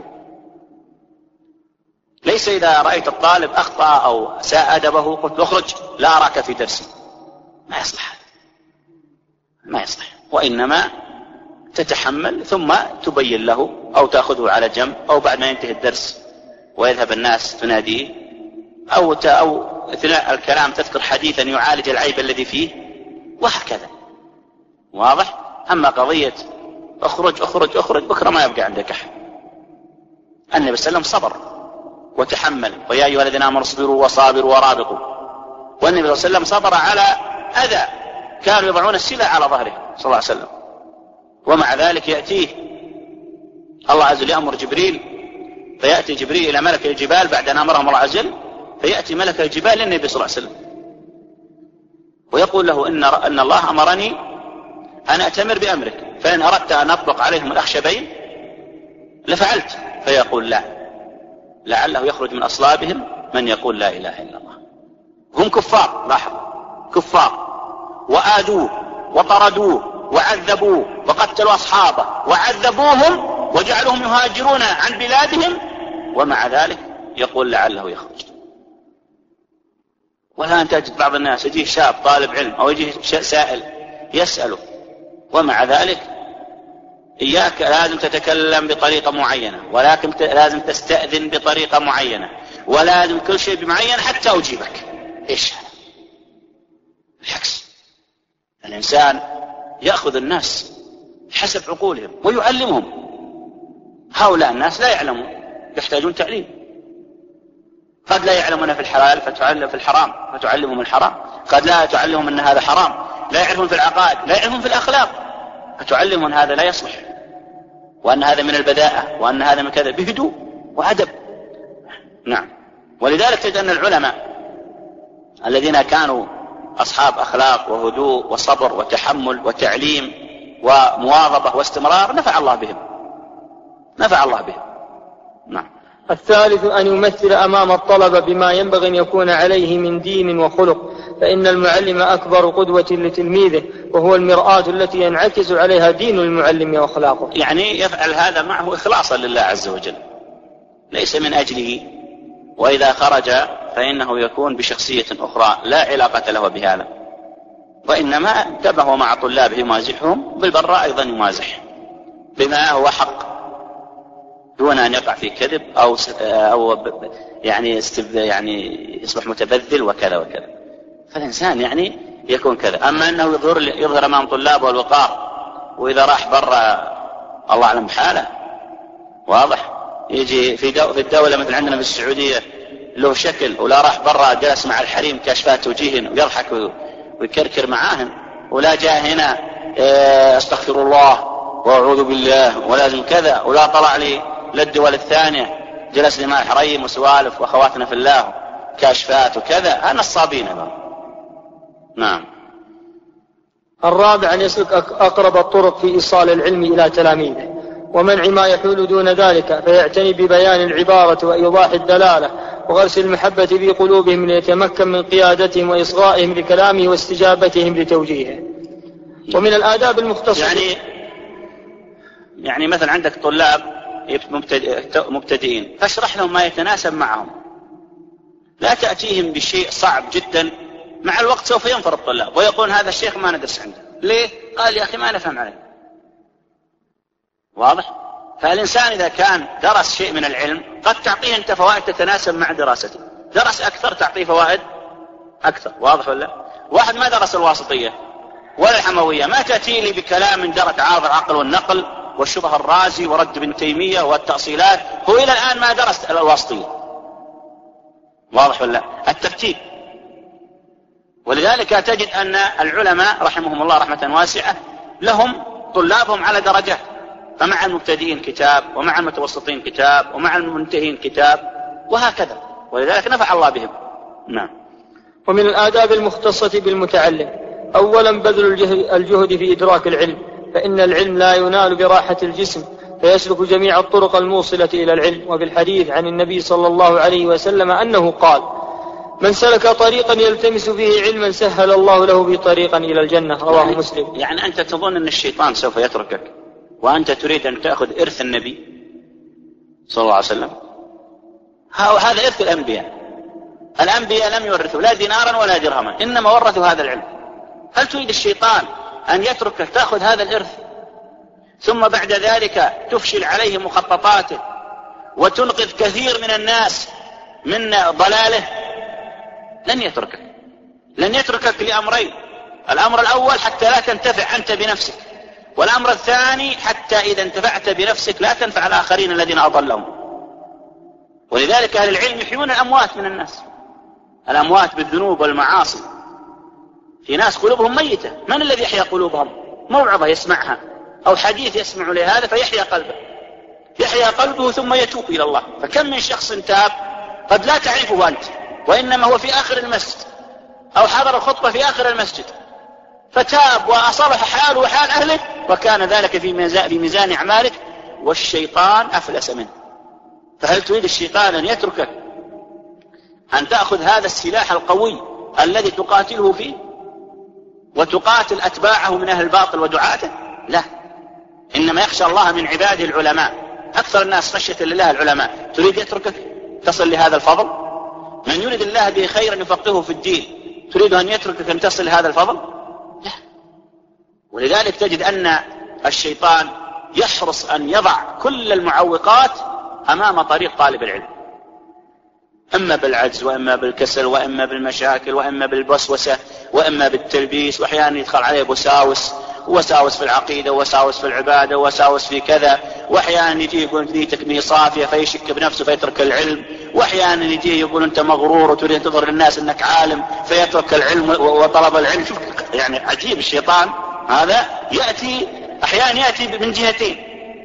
ليس إذا رأيت الطالب أخطأ أو ساء أدبه قلت اخرج لا أراك في درسي، ما يصلح، ما يصلح. وإنما تتحمل ثم تبين له، أو تأخذه على جنب، أو بعد ما ينتهي الدرس ويذهب الناس تناديه، أو أو أثناء الكلام تذكر حديثا يعالج العيب الذي فيه، وهكذا. واضح؟ أما قضية اخرج اخرج اخرج بكرة ما يبقى عندك أحد. النبي صلى الله عليه وسلم صبر وتحمل: ويا أيها الذين آمنوا اصبروا وصابروا ورابطوا. والنبي صلى الله عليه وسلم صبر على أذى كانوا يضعون السلع على ظهره صلى الله عليه وسلم، ومع ذلك يأتيه الله عز وجل يأمر جبريل، فيأتي جبريل إلى ملك الجبال بعد أن أمرهم الله عز وجل، فيأتي ملك الجبال للنبي صلى الله عليه وسلم ويقول له: إن, أن الله أمرني أن أتمر بأمرك، فإن أردت أن أطبق عليهم الأخشبين لفعلت. فيقول: لا، لعله يخرج من أصلابهم من يقول لا إله إلا الله. هم كفار، لاحظ، كفار، وآذوه وطردوه وعذبوه وقتلوا أصحابه وعذبوهم وجعلهم يهاجرون عن بلادهم، ومع ذلك يقول لعله يخرج. والآن تجد بعض الناس يجيه شاب طالب علم أو يجيه سائل يسأله، ومع ذلك إياك لازم تتكلم بطريقة معينة، ولكن لازم تستأذن بطريقة معينة، ولازم كل شيء بمعين حتى أجيبك. إيش هذا؟ العكس، الإنسان يأخذ الناس حسب عقولهم ويعلمهم. هؤلاء الناس لا يعلمون، يحتاجون تعليم. قد لا يعلمون في الحلال فتعلم في الحرام فتعلمهم الحرام، قد لا تعلمهم أن هذا حرام، لا يعرفون في العقائد، لا يعرفون في الأخلاق، فتعلمهم هذا لا يصلح، وأن هذا من البداءة، وأن هذا من كذا، بهدوء وأدب. نعم. ولذلك تجد أن العلماء الذين كانوا أصحاب أخلاق وهدوء وصبر وتحمل وتعليم ومواظبة واستمرار نفع الله بهم، نفع الله بهم. نعم. الثالث أن يمثل أمام الطلبة بما ينبغي أن يكون عليه من دين وخلق، فإن المعلم أكبر قدوة لتلميذه، وهو المرآة التي ينعكس عليها دين المعلم وأخلاقه. يعني يفعل هذا معه إخلاصا لله عز وجل، ليس من أجله، وإذا خرج فإنه يكون بشخصية أخرى لا علاقة له بهذا، وإنما انتبه مع طلابه يمازحهم، بالبراء أيضا يمازح بما هو حق، دون أن يقع في كذب أو أو يعني يعني يصبح متبذل وكذا وكذا. فالإنسان يعني يكون كذا. أما أنه يظهر يظهر أمام طلابه الوقار، وإذا راح برا الله أعلم بحاله. واضح؟ يجي في دو في الدولة مثل عندنا في السعودية له شكل، ولا راح برا جلس مع الحريم كاشفات وجيهن ويضحك ويكركر معاهن، ولا جاء هنا استغفر الله واعوذ بالله ولازم كذا، ولا طلع لي للدول الثانية جلس لي مع الحريم وسوالف واخواتنا في الله كاشفات وكذا. أنا الصابين هذا. نعم. الرابع أن يسلك أقرب الطرق في إيصال العلم إلى تلاميذه، ومنع ما يحول دون ذلك، فيعتني ببيان العبارة وإيضاح الدلالة وغرس المحبة في قلوبهم ليتمكن من قيادتهم وإصغائهم لكلامه واستجابتهم لتوجيهه. ومن الآداب المختصرة يعني يعني مثلا عندك طلاب مبتدئين، فاشرح لهم ما يتناسب معهم، لا تأتيهم بشيء صعب جدا. مع الوقت سوف ينفر الطلاب ويقول هذا الشيخ ما ندرس عنده. ليه؟ قال يا أخي ما نفهم عليه. واضح؟ فالإنسان إذا كان درس شيء من العلم قد تعطيه أنت فوائد تتناسب مع دراسته، درس أكثر تعطيه فوائد أكثر. واضح ولا؟ واحد ما درس الواسطية ولا الحموية، ما تأتي لي بكلام من درة عارض العقل والنقل والشبه الرازي ورد ابن تيمية والتأصيلات، هو إلى الآن ما درس الواسطية. واضح ولا؟ الترتيب. ولذلك تجد أن العلماء رحمهم الله رحمة واسعة لهم طلابهم على درجات، فمع المبتدئين كتاب، ومع المتوسطين كتاب، ومع المنتهين كتاب، وهكذا. ولذلك نفع الله بهم. نعم. ومن الآداب المختصة بالمتعلم: أولا بذل الجهد في إدراك العلم، فإن العلم لا ينال براحة الجسم، فيسلك جميع الطرق الموصلة إلى العلم. وفي الحديث عن النبي صلى الله عليه وسلم أنه قال: من سلك طريقا يلتمس فيه علما سهل الله له به طريقا إلى الجنة. رواه يعني مسلم. يعني أنت تظن أن الشيطان سوف يتركك وأنت تريد أن تأخذ إرث النبي صلى الله عليه وسلم؟ هذا إرث الأنبياء. الأنبياء لم يورثوا لا دينارا ولا درهما، إنما ورثوا هذا العلم. هل تريد الشيطان أن يتركك تأخذ هذا الإرث ثم بعد ذلك تفشل عليه مخططاته وتنقذ كثير من الناس من ضلاله؟ لن يتركك. لن يتركك لأمرين: الأمر الأول حتى لا تنتفع أنت بنفسك، والأمر الثاني حتى إذا انتفعت بنفسك لا تنفع الآخرين الذين أضلهم. ولذلك أهل العلم يحيون الأموات من الناس، الأموات بالذنوب والمعاصي. في ناس قلوبهم ميتة، من الذي يحيى قلوبهم؟ موعظة يسمعها أو حديث يسمع لهذا فيحيى قلبه، يحيى قلبه ثم يتوب إلى الله. فكم من شخص تاب قد لا تعرفه أنت، وإنما هو في آخر المسجد أو حضر الخطبة في آخر المسجد فتاب وأصلح حاله وحال أهله، وكان ذلك في ميزان, في ميزان أعمالك، والشيطان أفلس منه. فهل تريد الشيطان أن يتركك أن تأخذ هذا السلاح القوي الذي تقاتله فيه وتقاتل أتباعه من أهل الباطل ودعاته؟ لا. إنما يخشى الله من عباده العلماء. أكثر الناس خشية لله العلماء. تريد يتركك تصل لهذا الفضل؟ من يريد الله به خيرا يفقهه في الدين، تريد أن يتركك أن تصل لهذا الفضل؟ لا. ولذلك تجد أن الشيطان يحرص أن يضع كل المعوقات أمام طريق طالب العلم، إما بالعجز، وإما بالكسل، وإما بالمشاكل، وإما بالبسوسة، وإما بالتلبيس، وأحيانا يدخل عليه بساوس، وساوس في العقيدة، وساوس في العبادة، وساوس في كذا، وأحيانا يجي يقول نيتك مي صافية فيشك بنفسه فيترك العلم، وأحيانا يجي يقول أنت مغرور وتريد أن تظهر للناس أنك عالم فيترك العلم وطلب العلم. شوف يعني عجيب الشيطان هذا. يأتي أحيانا يأتي من جهتين: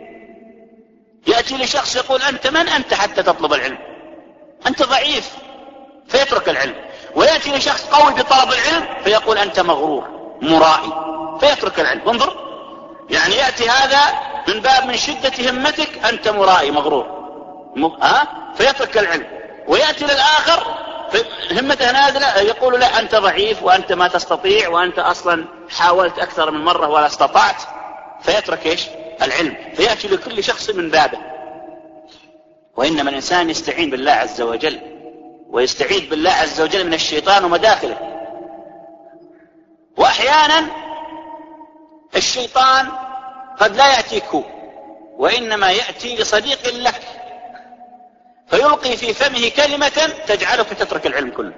يأتي لشخص يقول أنت من أنت حتى تطلب العلم، أنت ضعيف فيترك العلم، ويأتي لشخص قوي بطلب العلم فيقول أنت مغرور مرائي فيترك العلم. انظر، يعني يأتي هذا من باب من شدة همتك أنت مرائي مغرور ها فيترك العلم، ويأتي للآخر همته نازلة يقول لا أنت ضعيف وأنت ما تستطيع وأنت أصلا حاولت أكثر من مرة ولا استطعت، فيترك إيش؟ العلم. فيأتي لكل شخص من بابه. وإنما الإنسان يستعين بالله عز وجل ويستعيذ بالله عز وجل من الشيطان ومداخله. وأحيانا الشيطان قد لا يأتيك هو، وإنما يأتي لصديق لك فيلقي في فمه كلمة تجعلك تترك العلم كله.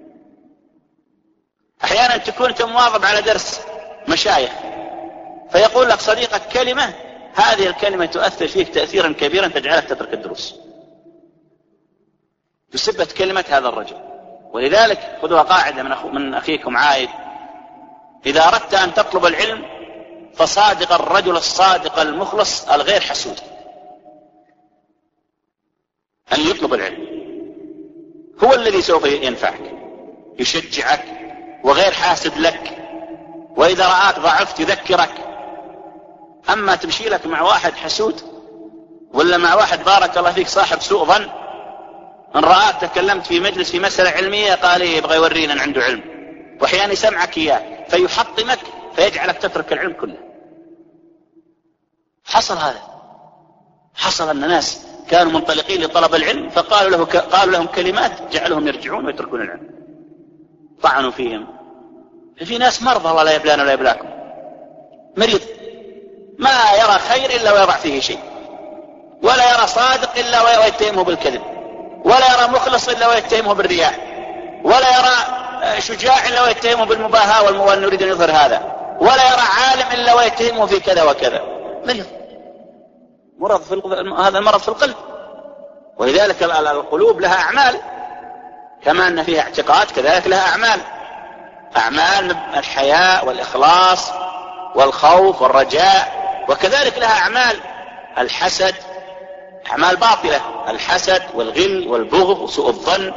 أحيانا تكون أنت مواظب على درس مشايخ فيقول لك صديقك كلمة، هذه الكلمة تؤثر فيك تأثيرا كبيرا تجعلك تترك الدروس بسبة كلمة هذا الرجل. ولذلك خذوها قاعدة من أخيكم عايد: إذا أردت أن تطلب العلم فصادق الرجل الصادق المخلص الغير حسود أن يطلب العلم، هو الذي سوف ينفعك يشجعك وغير حاسد لك، وإذا رآك ضعفت يذكرك. أما تمشي لك مع واحد حسود ولا مع واحد بارك الله فيك صاحب سوء ظن، ان رآك تكلمت في مجلس في مسألة علمية قال إيه يبغى يورينا أن عنده علم، وأحيانا يسمعك إياه فيحطمك فيجعلك تترك العلم كله. حصل هذا، حصل أن ناس كانوا منطلقين لطلب العلم فقالوا له ك... قالوا لهم كلمات جعلهم يرجعون ويتركون العلم، طعنوا فيهم. في ناس مرضى الله لا يبلانا ولا يبلاكم، مريض ما يرى خير إلا ويضع فيه شيء، ولا يرى صادق إلا ويتهمه بالكذب، ولا يرى مخلص إلا ويتهمه بالرياء، ولا يرى شجاع إلا ويتهمه بالمباهاة والموال نريد أن يظهر هذا، ولا يرى عالم إلا ويتهمه في كذا وكذا. مريض، مرض في القلب، هذا المرض في القلب. ولذلك القلوب لها أعمال كما أن فيها اعتقاد كذلك لها أعمال، أعمال الحياء والإخلاص والخوف والرجاء، وكذلك لها أعمال الحسد، أعمال باطلة، الحسد والغل والبغض وسوء الظن.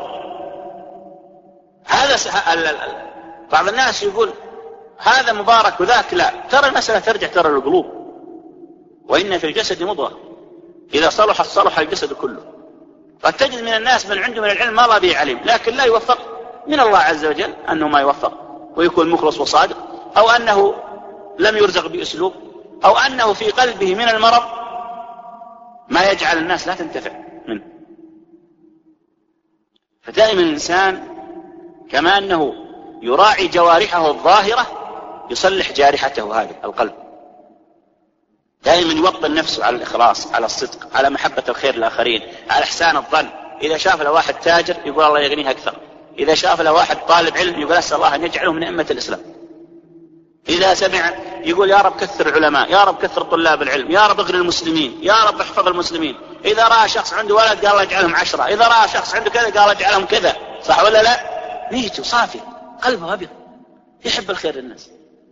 هذا بعض الناس يقول هذا مبارك وذاك لا، ترى المسألة ترجع ترى القلوب، وإن في الجسد مضغة إذا صلحت صلح الجسد كله. قد تجد من الناس من عنده من العلم ما الله به عليم، لكن لا يوفق من الله عز وجل أنه ما يوفق ويكون مخلص وصادق، أو أنه لم يرزق بأسلوب، أو أنه في قلبه من المرض ما يجعل الناس لا تنتفع منه. فدائما الإنسان كما أنه يراعي جوارحه الظاهرة يصلح جارحته هذه القلب، دائما يوطن نفسه على الإخلاص، على الصدق، على محبة الخير للآخرين، على إحسان الظن. إذا شاف له واحد تاجر يقول الله يغنيه أكثر، إذا شاف له واحد طالب علم يقول أسأل الله أن يجعله من أئمة الإسلام، إذا سمع يقول يا رب كثر العلماء، يا رب كثر طلاب العلم، يا رب اغني المسلمين، يا رب احفظ المسلمين. إذا رأى شخص عنده ولد قال الله يجعلهم عشرة، إذا رأى شخص عنده كذا قال الله يجعلهم كذا. صح ولا لا؟ نيته صافي، قلبه أبيض، يحب الخير للناس.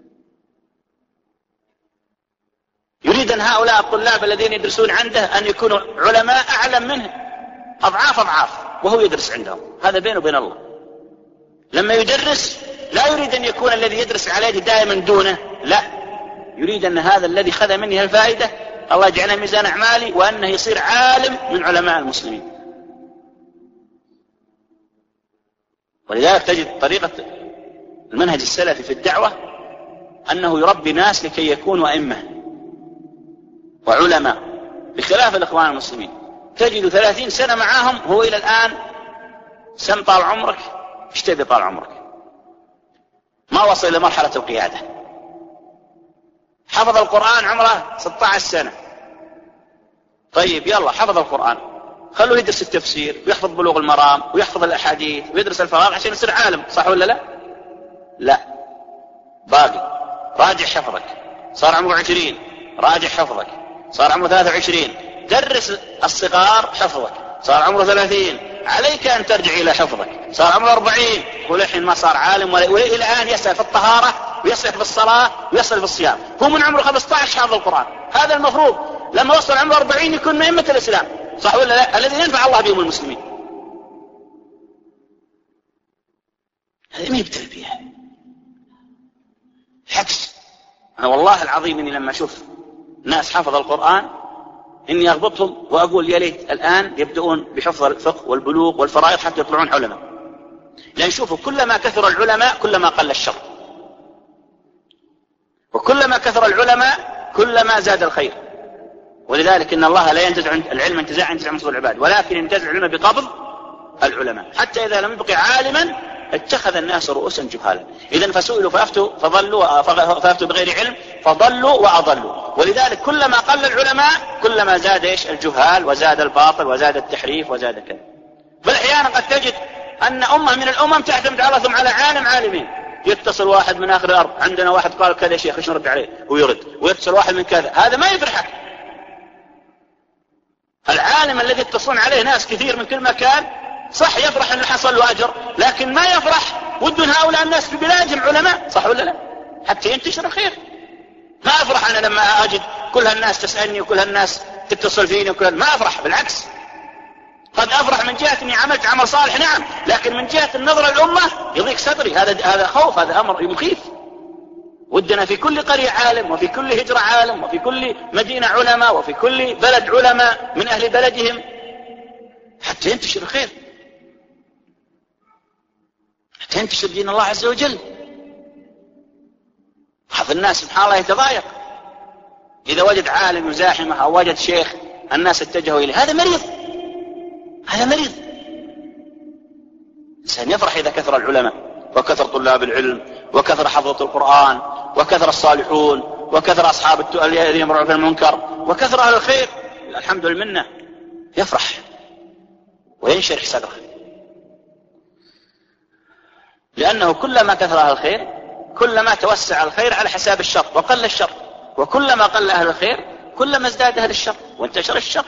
يريد أن هؤلاء الطلاب الذين يدرسون عنده أن يكونوا علماء أعلم منه أضعاف أضعاف وهو يدرس عندهم، هذا بينه وبين الله. لما يدرس لا يريد أن يكون الذي يدرس عليه دائما دونه، لا، يريد أن هذا الذي خذ منه الفائدة الله يجعله ميزان أعمالي، وأنه يصير عالم من علماء المسلمين. ولذلك تجد طريقة المنهج السلفي في الدعوة أنه يربي ناس لكي يكونوا أئمة وعلماء، بخلاف الإخوان المسلمين تجد ثلاثين سنة معاهم هو إلى الآن سم طال عمرك ايش تبي طال عمرك، ما وصل إلى مرحلة القيادة. حفظ القرآن عمره ستة عشر سنة، طيب يلا حفظ القرآن خلوه يدرس التفسير ويحفظ بلوغ المرام ويحفظ الأحاديث ويدرس الفقه عشان يصير عالم، صح ولا لا؟ لا، باقي راجع حفظك، صار عمره عشرين راجع حفظك، صار عمره ثلاثة وعشرين درس الصغار حفظك، صار عمره ثلاثين عليك أن ترجع إلى حفظك، صار عمره أربعين ولحين ما صار عالم، وإلى الآن يسأل في الطهارة ويسأل في الصلاة ويسأل في الصيام، هو من عمره خمسة عشر حافظ القرآن. هذا المفروض لما وصل عمره أربعين يكون من أئمة الإسلام، صح ولا لا؟ الذين ينفع الله بهم المسلمين. هذا ما يبتل بها العكس. أنا والله العظيم إني لما أشوف ناس حفظ القرآن إني أغبطهم وأقول يا ليت الآن يبدأون بحفظ الفقه والبلوغ والفرائض حتى يطلعون علماء، لأن شوفوا كلما كثر العلماء كلما قل الشر، وكلما كثر العلماء كلما زاد الخير. ولذلك إن الله لا ينتزع العلم انتزاع ينتزع من صدور العباد، ولكن ينتزع العلم بقبض العلماء، حتى إذا لم يبقي عالما اتخذ الناس رؤوسا جهالا. إذن فسئلوا فأفتوا فضلوا فأفتوا بغير علم فضلوا وأضلوا. ولذلك كلما قل العلماء كلما زاد إيش؟ الجهال، وزاد الباطل، وزاد التحريف، وزاد كذا. بل أحيانا قد تجد أن أمة من الأمم تعتمد على ثم على عالم عالمين. يتصل واحد من آخر الأرض، عندنا واحد قال كذا يا شيخ ايش نرد عليه ويرد، ويتصل واحد من كذا، هذا ما يفرحك. العالم الذي يتصلون عليه ناس كثير من كل مكان صح يفرح أنه حصل له أجر، لكن ما يفرح ود هؤلاء الناس في بلادهم علماء، صح ولا لا؟ حتى ينتشر الخير. ما أفرح أنا لما أجد كل هالناس تسألني وكل هالناس تتصل فيني وكل، ما أفرح، بالعكس قد أفرح من جهة أني عملت عمل صالح، نعم، لكن من جهة النظرة الأمة يضيق صدري. هذا هذا خوف، هذا أمر مخيف. ودنا في كل قرية عالم، وفي كل هجرة عالم، وفي كل مدينة علماء، وفي كل بلد علماء من أهل بلدهم حتى ينتشر الخير، حتى ينتشر دين الله عز وجل. بعض الناس سبحان الله يتضايق إذا وجد عالم يزاحمه أو وجد شيخ الناس اتجهوا إليه، هذا مريض، هذا مريض. الإنسان يفرح إذا كثر العلماء وكثر طلاب العلم وكثر حفظة القرآن وكثر الصالحون وكثر أصحاب الذين يمرون بالمنكر وكثر أهل الخير، الحمد لله منه، يفرح وينشرح صدره، لأنه كلما كثر أهل الخير كلما توسع الخير على حساب الشر وقل الشر، وكلما قل أهل الخير كلما ازداد أهل الشر وانتشر الشر.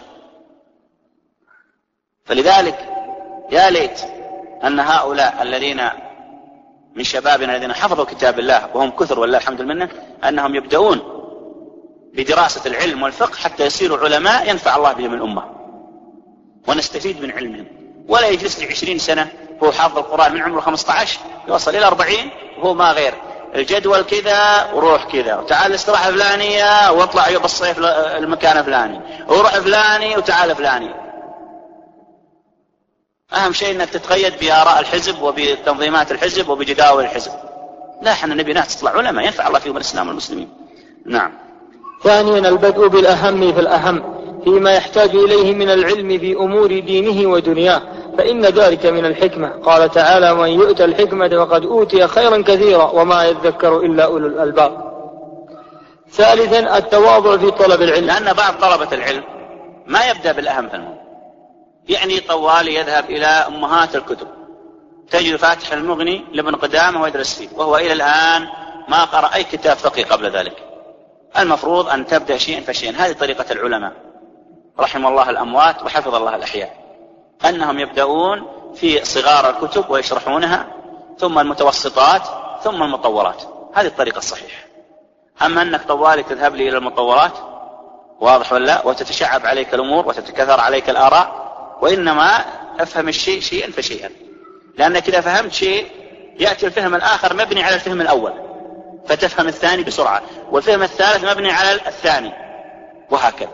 فلذلك يا ليت أن هؤلاء الذين من شبابنا الذين حفظوا كتاب الله وهم كثر والله الحمد لله، أنهم يبدأون بدراسة العلم والفقه حتى يصيروا علماء ينفع الله بهم الأمة ونستفيد من علمهم. ولا يجلس لي عشرين سنة هو حافظ القرآن من عمره خمسة عشر يوصل إلى أربعين وهو ما غير الجدول كذا وروح كذا وتعال الاستراحة فلانية واطلع يوم الصيف المكان فلاني وروح فلاني وتعال فلاني. أهم شيء أنك تتقيد بآراء الحزب وبتنظيمات الحزب وبجداول الحزب. لا، احنا نبي ناس تطلع علماء ينفع الله فيهم الإسلام والمسلمين. نعم. ثانيا البدء بالأهم فالأهم فيما يحتاج إليه من العلم في أمور دينه ودنياه، فإن ذلك من الحكمة. قال تعالى: ومن يؤت الحكمة وقد أوتي خيرا كثيرا وما يذكر إلا أولو الألباب. ثالثا التواضع في طلب العلم، لأن بعض طلبة العلم ما يبدأ بالأهم فالمهم، يعني طوالي يذهب إلى أمهات الكتب، تجد فاتح المغني لابن قدامة ويدرس فيه وهو إلى الآن ما قرأ أي كتاب فقهي قبل ذلك. المفروض أن تبدأ شيئا فشيئا. هذه طريقة العلماء رحم الله الأموات وحفظ الله الأحياء، أنهم يبدأون في صغار الكتب ويشرحونها، ثم المتوسطات، ثم المطورات. هذه الطريقة الصحيحة. أما أنك طوالي تذهب لي إلى المطورات، واضح ولا، وتتشعب عليك الأمور وتتكثر عليك الآراء، وإنما أفهم الشيء شيئا فشيئا، لأنك إذا فهمت شيء يأتي الفهم الآخر مبني على الفهم الأول فتفهم الثاني بسرعة، والفهم الثالث مبني على الثاني، وهكذا.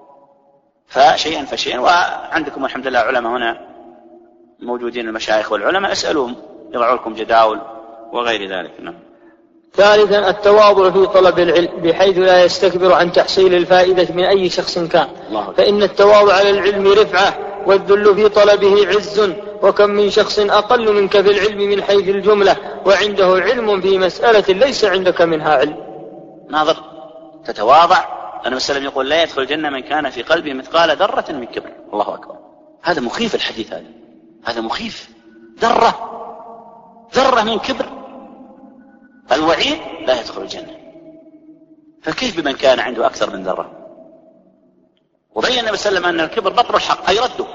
فشيئا فشيئا. وعندكم الحمد لله علماء هنا موجودين، المشايخ والعلماء، اسألوهم يضعوا لكم جداول وغير ذلك. نعم. ثالثا التواضع في طلب العلم بحيث لا يستكبر عن تحصيل الفائدة من أي شخص كان، فإن التواضع على العلم رفعة والذل في طلبه عز، وكم من شخص أقل منك في العلم من حيث الجملة وعنده علم في مسألة ليس عندك منها علم. ناظر تتواضع. النبي صلى الله عليه وسلم يقول: لا يدخل الجنة من كان في قلبه مثقال ذرة من كبر. الله أكبر. هذا مخيف الحديث، هذا هذا مخيف. ذرة ذرة من كبر، الوعيد لا يدخل الجنة، فكيف بمن كان عنده أكثر من ذرة؟ وبين النبي صلى الله عليه وسلم أن الكبر بطر الحق، أي رده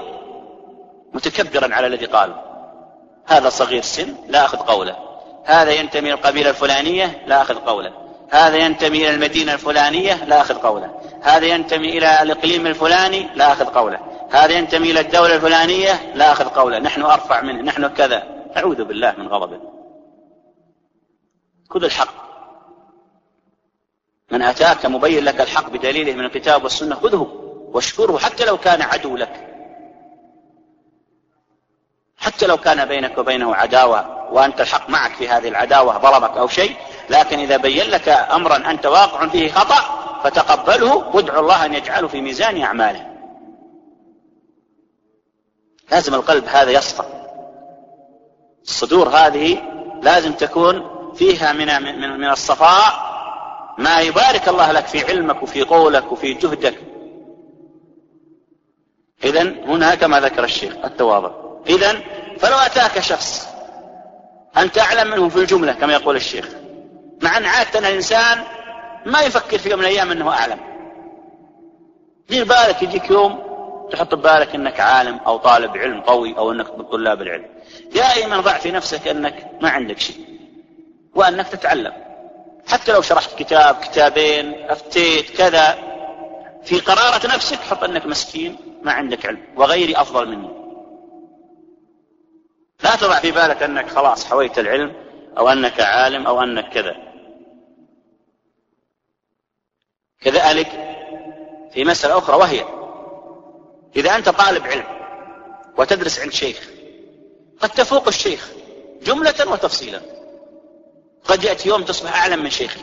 متكبرا على الذي قاله. هذا صغير سن لا أخذ قوله، هذا ينتمي إلى القبيلة الفلانية لا أخذ قوله، هذا ينتمي إلى المدينة الفلانية لا أخذ قوله، هذا ينتمي إلى الإقليم الفلاني لا أخذ قوله، هذا ينتمي إلى الدولة الفلانية لا أخذ قوله، نحن أرفع منه، نحن كذا. أعوذ بالله من غضبه. خذ الحق، من أتاك مبين لك الحق بدليله من الكتاب والسنة خذه واشكره، حتى لو كان عدو لك، حتى لو كان بينك وبينه عداوة وأنت الحق معك في هذه العداوة، ظلمك أو شيء، لكن إذا بين لك أمرا أنت واقع فيه خطأ فتقبله وادعو الله أن يجعله في ميزان أعماله. لازم القلب هذا يصفى. الصدور هذه لازم تكون فيها من, من, من الصفاء ما يبارك الله لك في علمك وفي قولك وفي جهدك. إذن هنا كما ذكر الشيخ التواضع. إذن فلو أتاك شخص أنت أعلم منه في الجملة كما يقول الشيخ، مع أن عادة الإنسان ما يفكر في يوم من الأيام أنه أعلم. دير بالك يجيك يوم تحط ببالك أنك عالم أو طالب علم قوي أو أنك من طلاب العلم، دائما ضع في نفسك أنك ما عندك شيء وأنك تتعلم. حتى لو شرحت كتاب كتابين أفتيت كذا، في قرارة نفسك حط أنك مسكين ما عندك علم وغيري أفضل مني. لا تضع في بالك أنك خلاص حويت العلم أو أنك عالم أو أنك كذا. كذلك في مسألة أخرى، وهي إذا أنت طالب علم وتدرس عند شيخ قد تفوق الشيخ جملة وتفصيلا، قد يأتي يوم تصبح أعلم من شيخك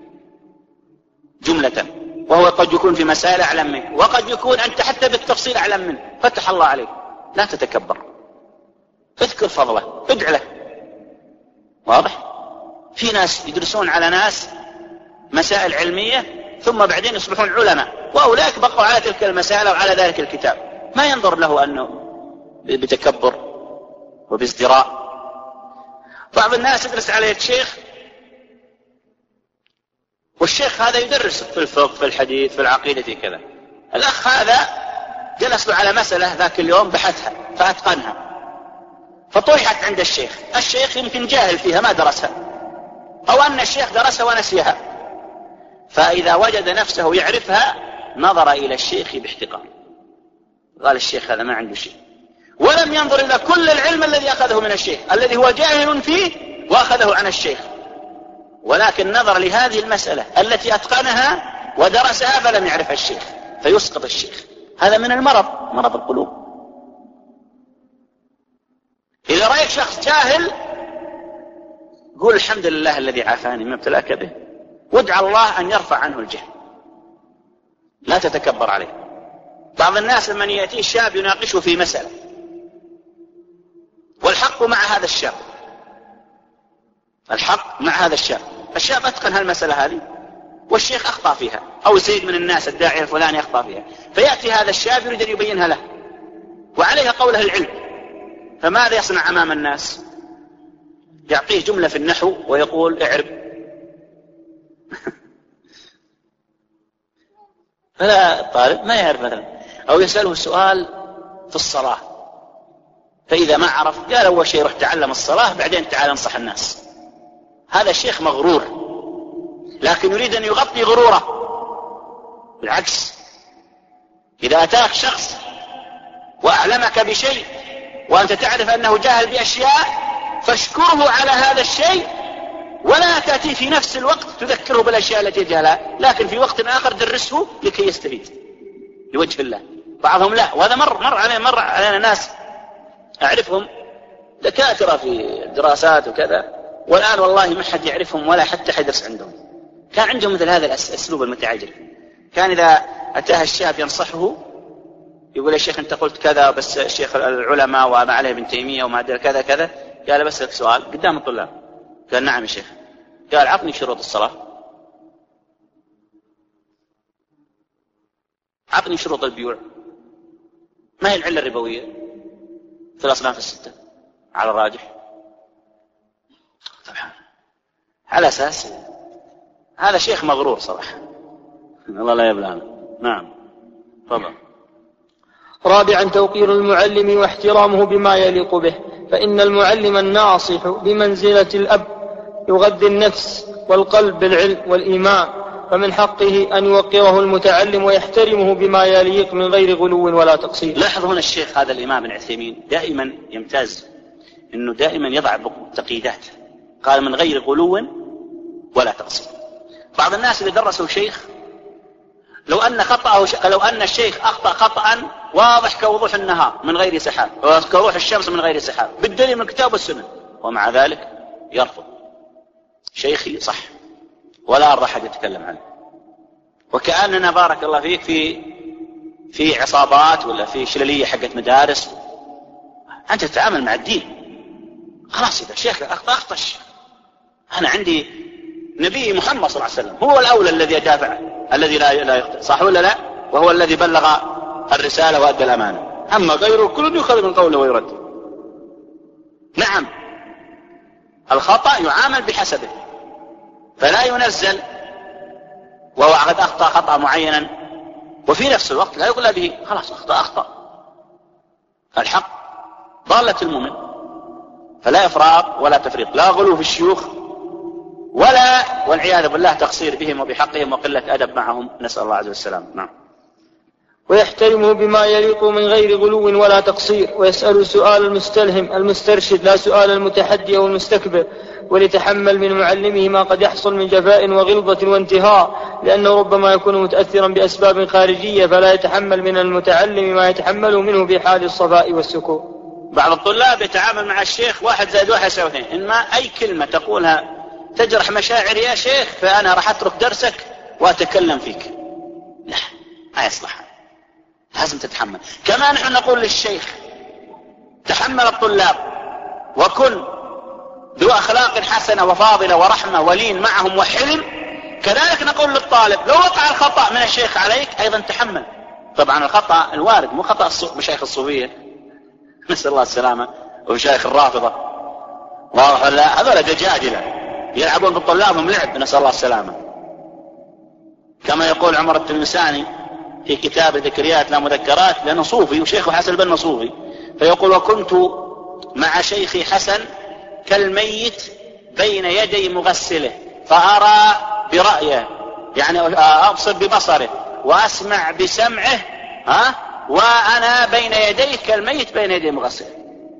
جملة، وهو قد يكون في مسائل أعلم منك، وقد يكون أنت حتى بالتفصيل أعلم منه. فتح الله عليك، لا تتكبر، اذكر فضله، ادع له. واضح؟ في ناس يدرسون على ناس مسائل علمية ثم بعدين يصبحون علماء، وأولئك بقوا على تلك المسائل وعلى ذلك الكتاب، ما ينظر له أنه بتكبر وبازدراء. بعض الناس يدرس على الشيخ والشيخ هذا يدرس في الفقه في الحديث في العقيدة كذا، الأخ هذا جلس له على مسألة ذاك اليوم بحثها فأتقنها فطرحت عند الشيخ، الشيخ يمكن جاهل فيها ما درسها، أو أن الشيخ درسها ونسيها، فإذا وجد نفسه يعرفها نظر إلى الشيخ باحتقار، قال الشيخ هذا ما عنده شيء، ولم ينظر إلى كل العلم الذي أخذه من الشيخ الذي هو جاهل فيه وأخذه عن الشيخ، ولكن نظر لهذه المسألة التي أتقنها ودرسها فلم يعرفها الشيخ فيسقط الشيخ. هذا من المرض، مرض القلوب. إذا رأيت شخص جاهل قول الحمد لله الذي عافاني ما ابتلاك به، وادعى الله أن يرفع عنه الجهل، لا تتكبر عليه. بعض الناس لمن يأتيه الشاب يناقشه في مسألة والحق مع هذا الشاب، الحق مع هذا الشاب، الشاب أتقن هالمسألة هذه والشيخ أخطأ فيها، أو سيد من الناس الداعية الفلاني أخطأ فيها، فيأتي هذا الشاب يريد أن يبينها له وعليها قوله العلم، فماذا يصنع أمام الناس؟ يعطيه جملة في النحو ويقول اعرب. فلا الطالب ما يعرف مثلا، أو يسأله سؤال في الصلاة فإذا ما عرف قال أول شيء روح تعلم الصلاة بعدين تعال انصح الناس. هذا الشيخ مغرور، لكن يريد أن يغطي غروره. بالعكس، إذا أتاك شخص وأعلمك بشيء وأنت تعرف أنه جاهل بأشياء فاشكره على هذا الشيء، ولا تأتي في نفس الوقت تذكره بالأشياء التي جهلها، لكن في وقت آخر درسه لكي يستفيد لوجه الله. بعضهم لا، وهذا مر مر علينا مر علينا ناس أعرفهم دكاترة في الدراسات وكذا، والآن والله ما حد يعرفهم ولا حتى حدرس عندهم. كان عندهم مثل هذا الأسلوب المتعجل، كان إذا أتاه الشاب ينصحه يقول يا شيخ أنت قلت كذا بس الشيخ العلماء وما عليه ابن تيمية وما أدري كذا كذا، قال بس لك سؤال قدام الطلاب. قال نعم يا شيخ. قال عطني شروط الصلاة، عطني شروط البيوع، ما هي العلة الربوية في الأصناف الستة على الراجح؟ طبعا على أساس هذا شيخ مغرور صراحة، الله لا يبلانا. نعم تفضل. رابعا توقير المعلم واحترامه بما يليق به، فإن المعلم الناصح بمنزلة الأب يغذي النفس والقلب بالعلم والإيمان، فمن حقه أن يوقره المتعلم ويحترمه بما يليق من غير غلو ولا تقصير. لاحظ هنا الشيخ هذا الإمام ابن عثيمين دائما يمتاز أنه دائما يضع تقييدات، قال من غير غلو ولا تقصير. بعض الناس إذا درسوا شيخ لو أن خطأه لو أن الشيخ أخطأ خطأ واضح كوضوح النهار من غير سحاب، كوضوح الشمس من غير سحاب بالدليل من الكتاب والسنة، ومع ذلك يرفض. شيخي صح ولا أرضى أحد يتكلم عنه، وكأننا بارك الله فيك في في عصابات ولا في شللية حقت مدارس. أنت تتعامل مع الدين، خلاص إذا شيخ أخطأ أخطش، أنا عندي نبي محمد صلى الله عليه وسلم هو الأولى الذي يدافع، الذي لا لا يخطئ، صح ولا لا؟ وهو الذي بلغ الرسالة وأدى الأمانة. أما غيره كل يؤخذ من قوله ويرد. نعم الخطأ يعامل بحسبه، فلا ينزل وهو قد أخطأ خطأ معينا وفي نفس الوقت لا يقول به خلاص أخطأ أخطأ. الحق ضالة المؤمن، فلا إفراط ولا تفريط، لا غلو في الشيوخ ولا والعياذ بالله تقصير بهم وبحقهم وقلة أدب معهم، نسأل الله عز وجل. نعم. ويحترمه بما يليق من غير غلو ولا تقصير، ويسأل سؤال المستلهم المسترشد لا سؤال المتحدي أو المستكبر، وليتحمل من معلمه ما قد يحصل من جفاء وغلظة وانتهاء، لأنه ربما يكون متأثرا بأسباب خارجية، فلا يتحمل من المتعلم ما يتحمله منه في حال الصفاء والسكون. بعض الطلاب يتعامل مع الشيخ واحد زائد واحد يساوي اثنين، إنما أي كلمة تقولها تجرح مشاعر يا شيخ فأنا راح أترك درسك وأتكلم فيك، لا ما يصلح، لازم تتحمل. كما نحن نقول للشيخ تحمل الطلاب وكن ذو أخلاق حسنة وفاضلة ورحمة ولين معهم وحلم، كذلك نقول للطالب لو وقع الخطأ من الشيخ عليك أيضا تحمل. طبعا الخطأ الوارد مو خطأ مشايخ الصوفية نسأل الله السلامة ومشايخ الرافضة، واضح لا، هذول دجاجلة يلعبون بطلابهم لعب، نسأل الله السلامة. كما يقول عمر التلمساني في كتاب ذكريات لا مذكرات، لأنه صوفي وشيخه حسن البنا صوفي، فيقول وكنت مع شيخي حسن كالميت بين يدي مغسله، فأرى برأيه يعني أبصر ببصره وأسمع بسمعه، ها وأنا بين يديه كالميت بين يدي مغسله.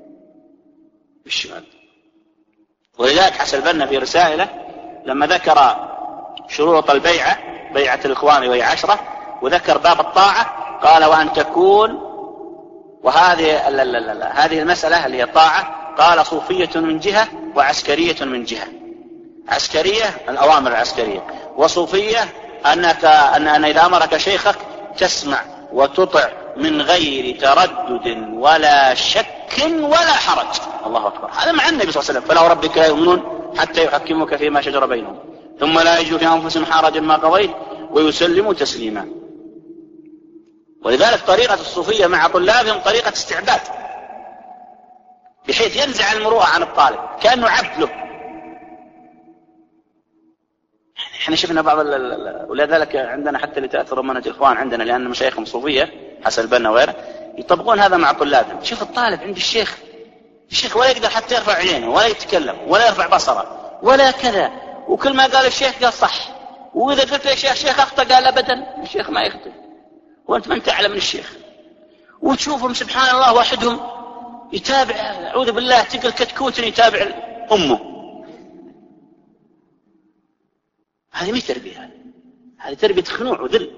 ولذلك حسن البنا في رسائله لما ذكر شروط البيعة، بيعة الإخوان وهي عشرة، وذكر باب الطاعة قال وأن تكون، وهذه لا لا لا هذه المسألة اللي هي الطاعة، قال صوفية من جهة وعسكرية من جهة. عسكرية الأوامر العسكرية، وصوفية أنك أن, أن إذا أمرك شيخك تسمع وتطع من غير تردد ولا شك ولا حرج. الله أكبر، هذا مع النبي صلى الله عليه وسلم، فلا وربك لا يؤمنون حتى يحكموك فيما شجر بينهم ثم لا يجدوا في أنفسهم حرجا ما قضيت ويسلموا تسليما. ولذلك طريقة الصوفية مع طلابهم طريقة استعباد، بحيث ينزع المروءة عن الطالب كأنه عبد له. احنا شفنا بعض ولذلك عندنا حتى اللي تأثروا منهج الإخوان عندنا لأن مشايخهم صوفية حسن البنا وغيره يطبقون هذا مع طلابهم. شوف الطالب عند الشيخ، الشيخ ولا يقدر حتى يرفع عينه ولا يتكلم ولا يرفع بصره ولا كذا، وكل ما قال الشيخ قال صح، وإذا قلت يا شيخ الشيخ أخطأ قال أبدا الشيخ ما يخطئ، وأنت ما أنت أعلم من الشيخ. وتشوفهم سبحان الله واحدهم يتابع أعوذ بالله تقل كتكوت يتابع أمه. هذه مش تربية، هذه تربية خنوع وذل.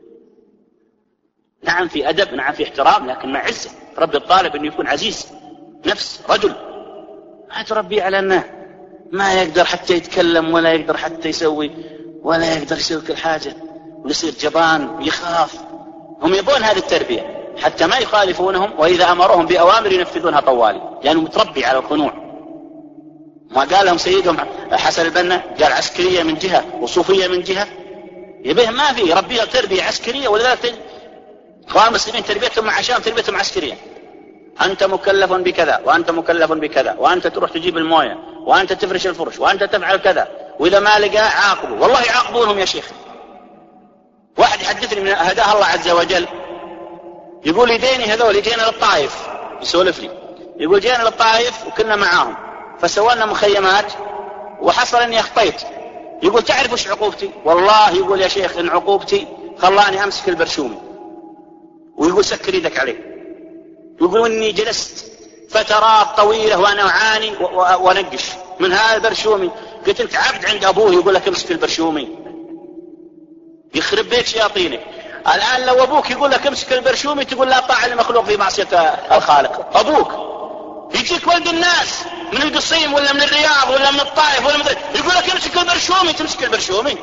نعم في أدب، نعم في احترام، لكن مع عزة. ربي الطالب أنه يكون عزيز نفس رجل، ما تربي على أنه ما يقدر حتى يتكلم ولا يقدر حتى يسوي ولا يقدر يسوي كل حاجة ويصير جبان ويخاف. هم يبون هذه التربية حتى ما يخالفونهم، وإذا أمرهم بأوامر ينفذونها طوالي، لأنه يعني متربي على الخنوع. ما قال لهم سيدهم حسن البنا قال عسكرية من جهة وصوفية من جهة، يبيه ما في ربيه تربية عسكرية. ولذلك إخوان المسلمين تربيتهم مع عشان تربيتهم عسكرية، أنت مكلف بكذا وأنت مكلف بكذا، وأنت تروح تجيب الموية وأنت تفرش الفرش وأنت تفعل كذا، وإذا ما لقى عاقبوا. والله يعاقبونهم يا شيخ. واحد يحدثني من هداه الله عز وجل يقول يديني هذول جينا للطائف، يسولف لي يقول جينا للطائف وكنا معاهم فسوالنا مخيمات وحصل اني اخطيت. يقول تعرف وش عقوبتي؟ والله يقول يا شيخ ان عقوبتي خلاني امسك البرشومي. ويقول سكر يدك عليه. يقول اني جلست فترات طويلة وانا اعاني ونقش من هذا البرشومي. قلت انت عبد عند ابوه يقول لك امسك البرشومي، يخرب بيت شياطينك. الان لو ابوك يقول لك امسك البرشومي تقول لا طاعة لمخلوق في معصية الخالق. ابوك يجيك ولد الناس من القصيم ولا من الرياض ولا من الطائف ولا من يقول لك امسك البرشومي، تمسك البرشومي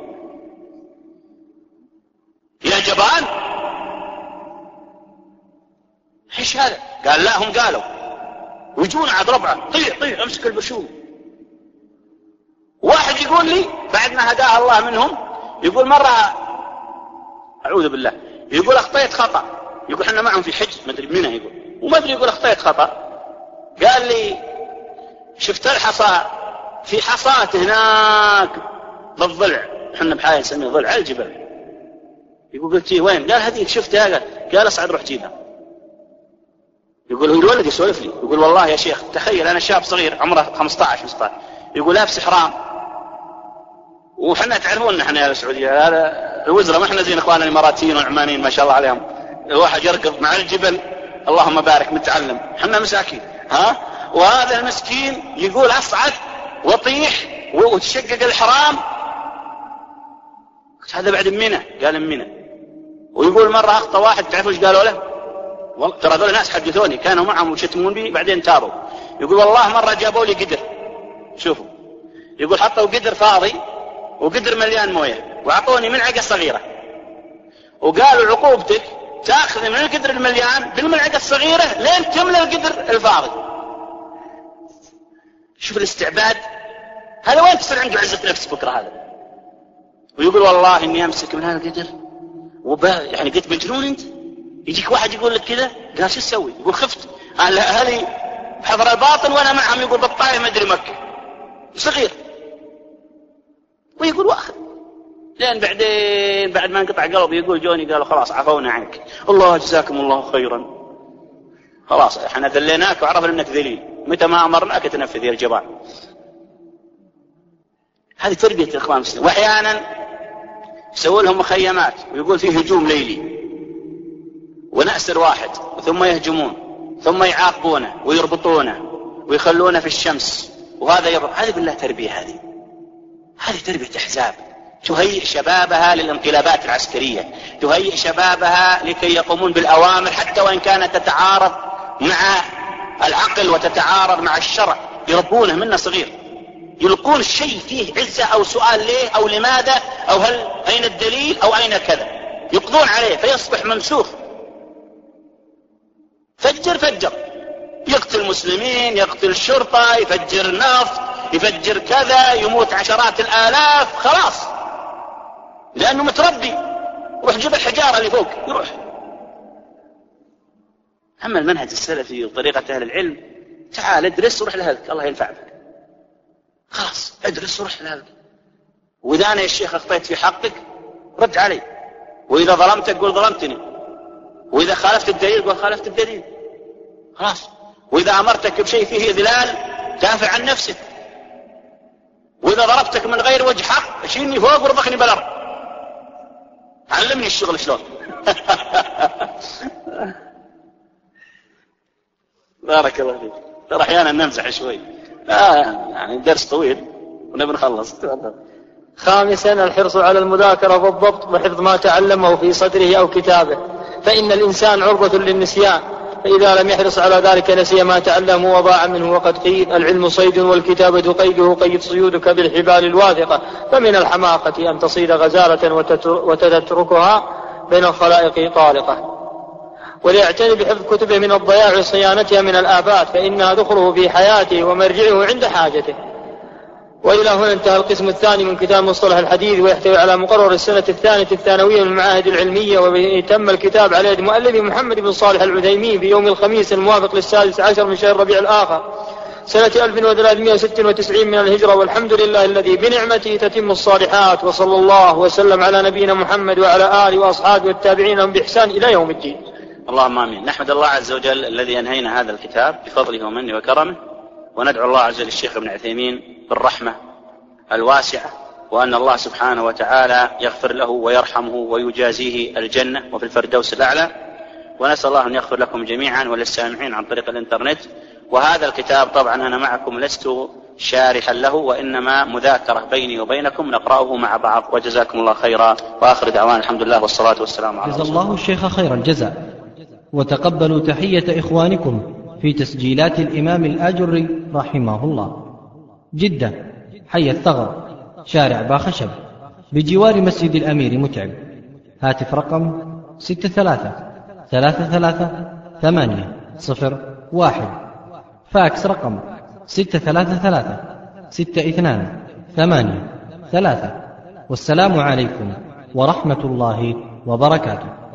يا جبان؟ ايش هذا؟ قال لا هم قالوا. ويجون عاد ربعه طيح طيح امسك البشوم. واحد يقول لي بعد ما هداه الله منهم، يقول مرة أعوذ بالله، يقول أخطيت خطأ، يقول احنا معهم في حج ما أدري منه، يقول وما أدري، يقول أخطيت خطأ، قال لي شفت الحصى في حصات هناك بالضلع، احنا بحاجة نسميه ضلع على الجبل، يقول قلت وين؟ قال هذيك شفتها، قال قال اصعد روح جيبها. يقول هو الولد يسولف لي، يقول والله يا شيخ تخيل انا شاب صغير عمره خمسة عشر ستة عشر، يقول لابس حرام، وحنا تعرفون احنا يا السعوديه هذا الوزراء ما احنا زين اخواننا الاماراتيين والعمانيين ما شاء الله عليهم، الواحد يركض مع الجبل اللهم بارك متعلم، احنا مساكين ها، وهذا المسكين يقول اصعد واطيح وتشقق الحرام. هذا بعد منى، قال منى. ويقول مره اخطا واحد، تعرفوا ايش قالوا له؟ والله ترى هذول الناس حدثوني كانوا معهم وشتمون بي بعدين تابوا. يقول والله مره جابوا لي قدر، شوفوا يقول حطوا قدر فاضي وقدر مليان مويه وعطوني ملعقه صغيره، وقالوا عقوبتك تاخذ من القدر المليان بالملعقه الصغيره لين تملى القدر الفاضي. شوف الاستعباد هذا، وين تصير عنده عزه نفس بكره هذا؟ ويقول والله اني امسك من هذا القدر وبا يعني قلت مجنون انت؟ يجيك واحد يقول لك كذا، قال شو تسوي؟ يقول خفت اهلي بحضر الباطن وانا معهم، يقول بالطايف ما ادري مكه صغير، ويقول واخذ لين بعدين بعد ما انقطع قلبي يقول جوني قالوا خلاص عفونا عنك، الله جزاكم الله خيرا، خلاص احنا ذليناك وعرفنا انك ذليل، متى ما امرناك تنفذ يا الجبان. هذه تربيه الاخوان المسلمين. واحيانا يسوون لهم مخيمات ويقول فيه هجوم ليلي ونأسر واحد ثم يهجمون ثم يعاقبونه ويربطونه ويخلونه في الشمس، وهذا يربط. هذه بالله تربيه، هذه هذه تربيه احزاب تهيئ شبابها للانقلابات العسكريه، تهيئ شبابها لكي يقومون بالاوامر حتى وان كانت تتعارض مع العقل وتتعارض مع الشرع، يربونه منه صغير، يلقون الشيء فيه عزة أو سؤال ليه أو لماذا أو هل أين الدليل أو أين كذا، يقضون عليه فيصبح منسوخ. فجر فجر، يقتل مسلمين، يقتل الشرطة، يفجر نفط، يفجر كذا، يموت عشرات الآلاف، خلاص لأنه متربي، روح جيب الحجارة اللي فوق يروح. أما المنهج السلفي وطريقة أهل العلم، تعال ادرس وروح لهذا الله ينفع بك، خلاص ادرس وروح لهذا، وإذا أنا يا الشيخ أخطيت في حقك رد علي، وإذا ظلمتك قول ظلمتني، وإذا خالفت الدليل قول خالفت الدليل، خلاص. وإذا أمرتك بشيء فيه إذلال دافع عن نفسك، وإذا ضربتك من غير وجه حق شيلني فوق وربخني بالأرض، علمني الشغل شلون. بارك الله فيك. ترى أحيانا نمزح شوي، آه يعني درس طويل ونبي نخلص. خامسا الحرص على المذاكرة والضبط وحفظ ما تعلمه في صدره أو كتابه، فإن الإنسان عرضة للنسيان، فإذا لم يحرص على ذلك نسي ما تعلمه وضاع منه. وقد قيل العلم صيد والكتابة قيده، قيد صيودك بالحبال الواثقة، فمن الحماقة أن تصيد غزالة وتتركها بين الخلائق طالقة. وليعتني بحفظ كتبه من الضياع وصيانتها من الآفات، فإنها ذخره في حياته ومرجعه عند حاجته. وإلى هنا انتهى القسم الثاني من كتاب مصطلح الحديث، ويحتوي على مقرر السنة الثانية الثانوية من المعاهد العلمية، وتم الكتاب على يد مؤلف محمد بن صالح العثيمين في يوم الخميس الموافق للسادس عشر من شهر ربيع الآخر سنة ألف وثلاثمائة وستة وتسعين من الهجرة. والحمد لله الذي بنعمته تتم الصالحات، وصلى الله وسلم على نبينا محمد وعلى آله وأصحابه والتابعين لهم بإحسان إلى يوم الدين. اللهم آمين. نحمد الله عز وجل الذي أنهينا هذا الكتاب بفضله ومنه وكرمه، وندعو الله عز وجل الشيخ ابن عثيمين بالرحمة الواسعة، وأن الله سبحانه وتعالى يغفر له ويرحمه ويجازيه الجنة وفي الفردوس الأعلى. ونسأل الله أن يغفر لكم جميعا وللسامعين عن طريق الإنترنت. وهذا الكتاب طبعا أنا معكم لست شارحا له، وإنما مذاكرة بيني وبينكم نقرأه مع بعض، وجزاكم الله خيرا. وآخر دعوان الحمد لله والصلاة والسلام على رسول الله. جزا الله الشيخ خير الجزاء. وتقبلوا تحية إخوانكم في تسجيلات الإمام الآجري رحمه الله، جدة، حي الثغر، شارع باخشب، بجوار مسجد الأمير متعب. هاتف رقم ستة ثلاثة ثلاثة ثلاثة ثمانية صفر واحد. فاكس رقم ستة ثلاثة ثلاثة ستة اثنان ثمانية ثلاثة. والسلام عليكم ورحمة الله وبركاته.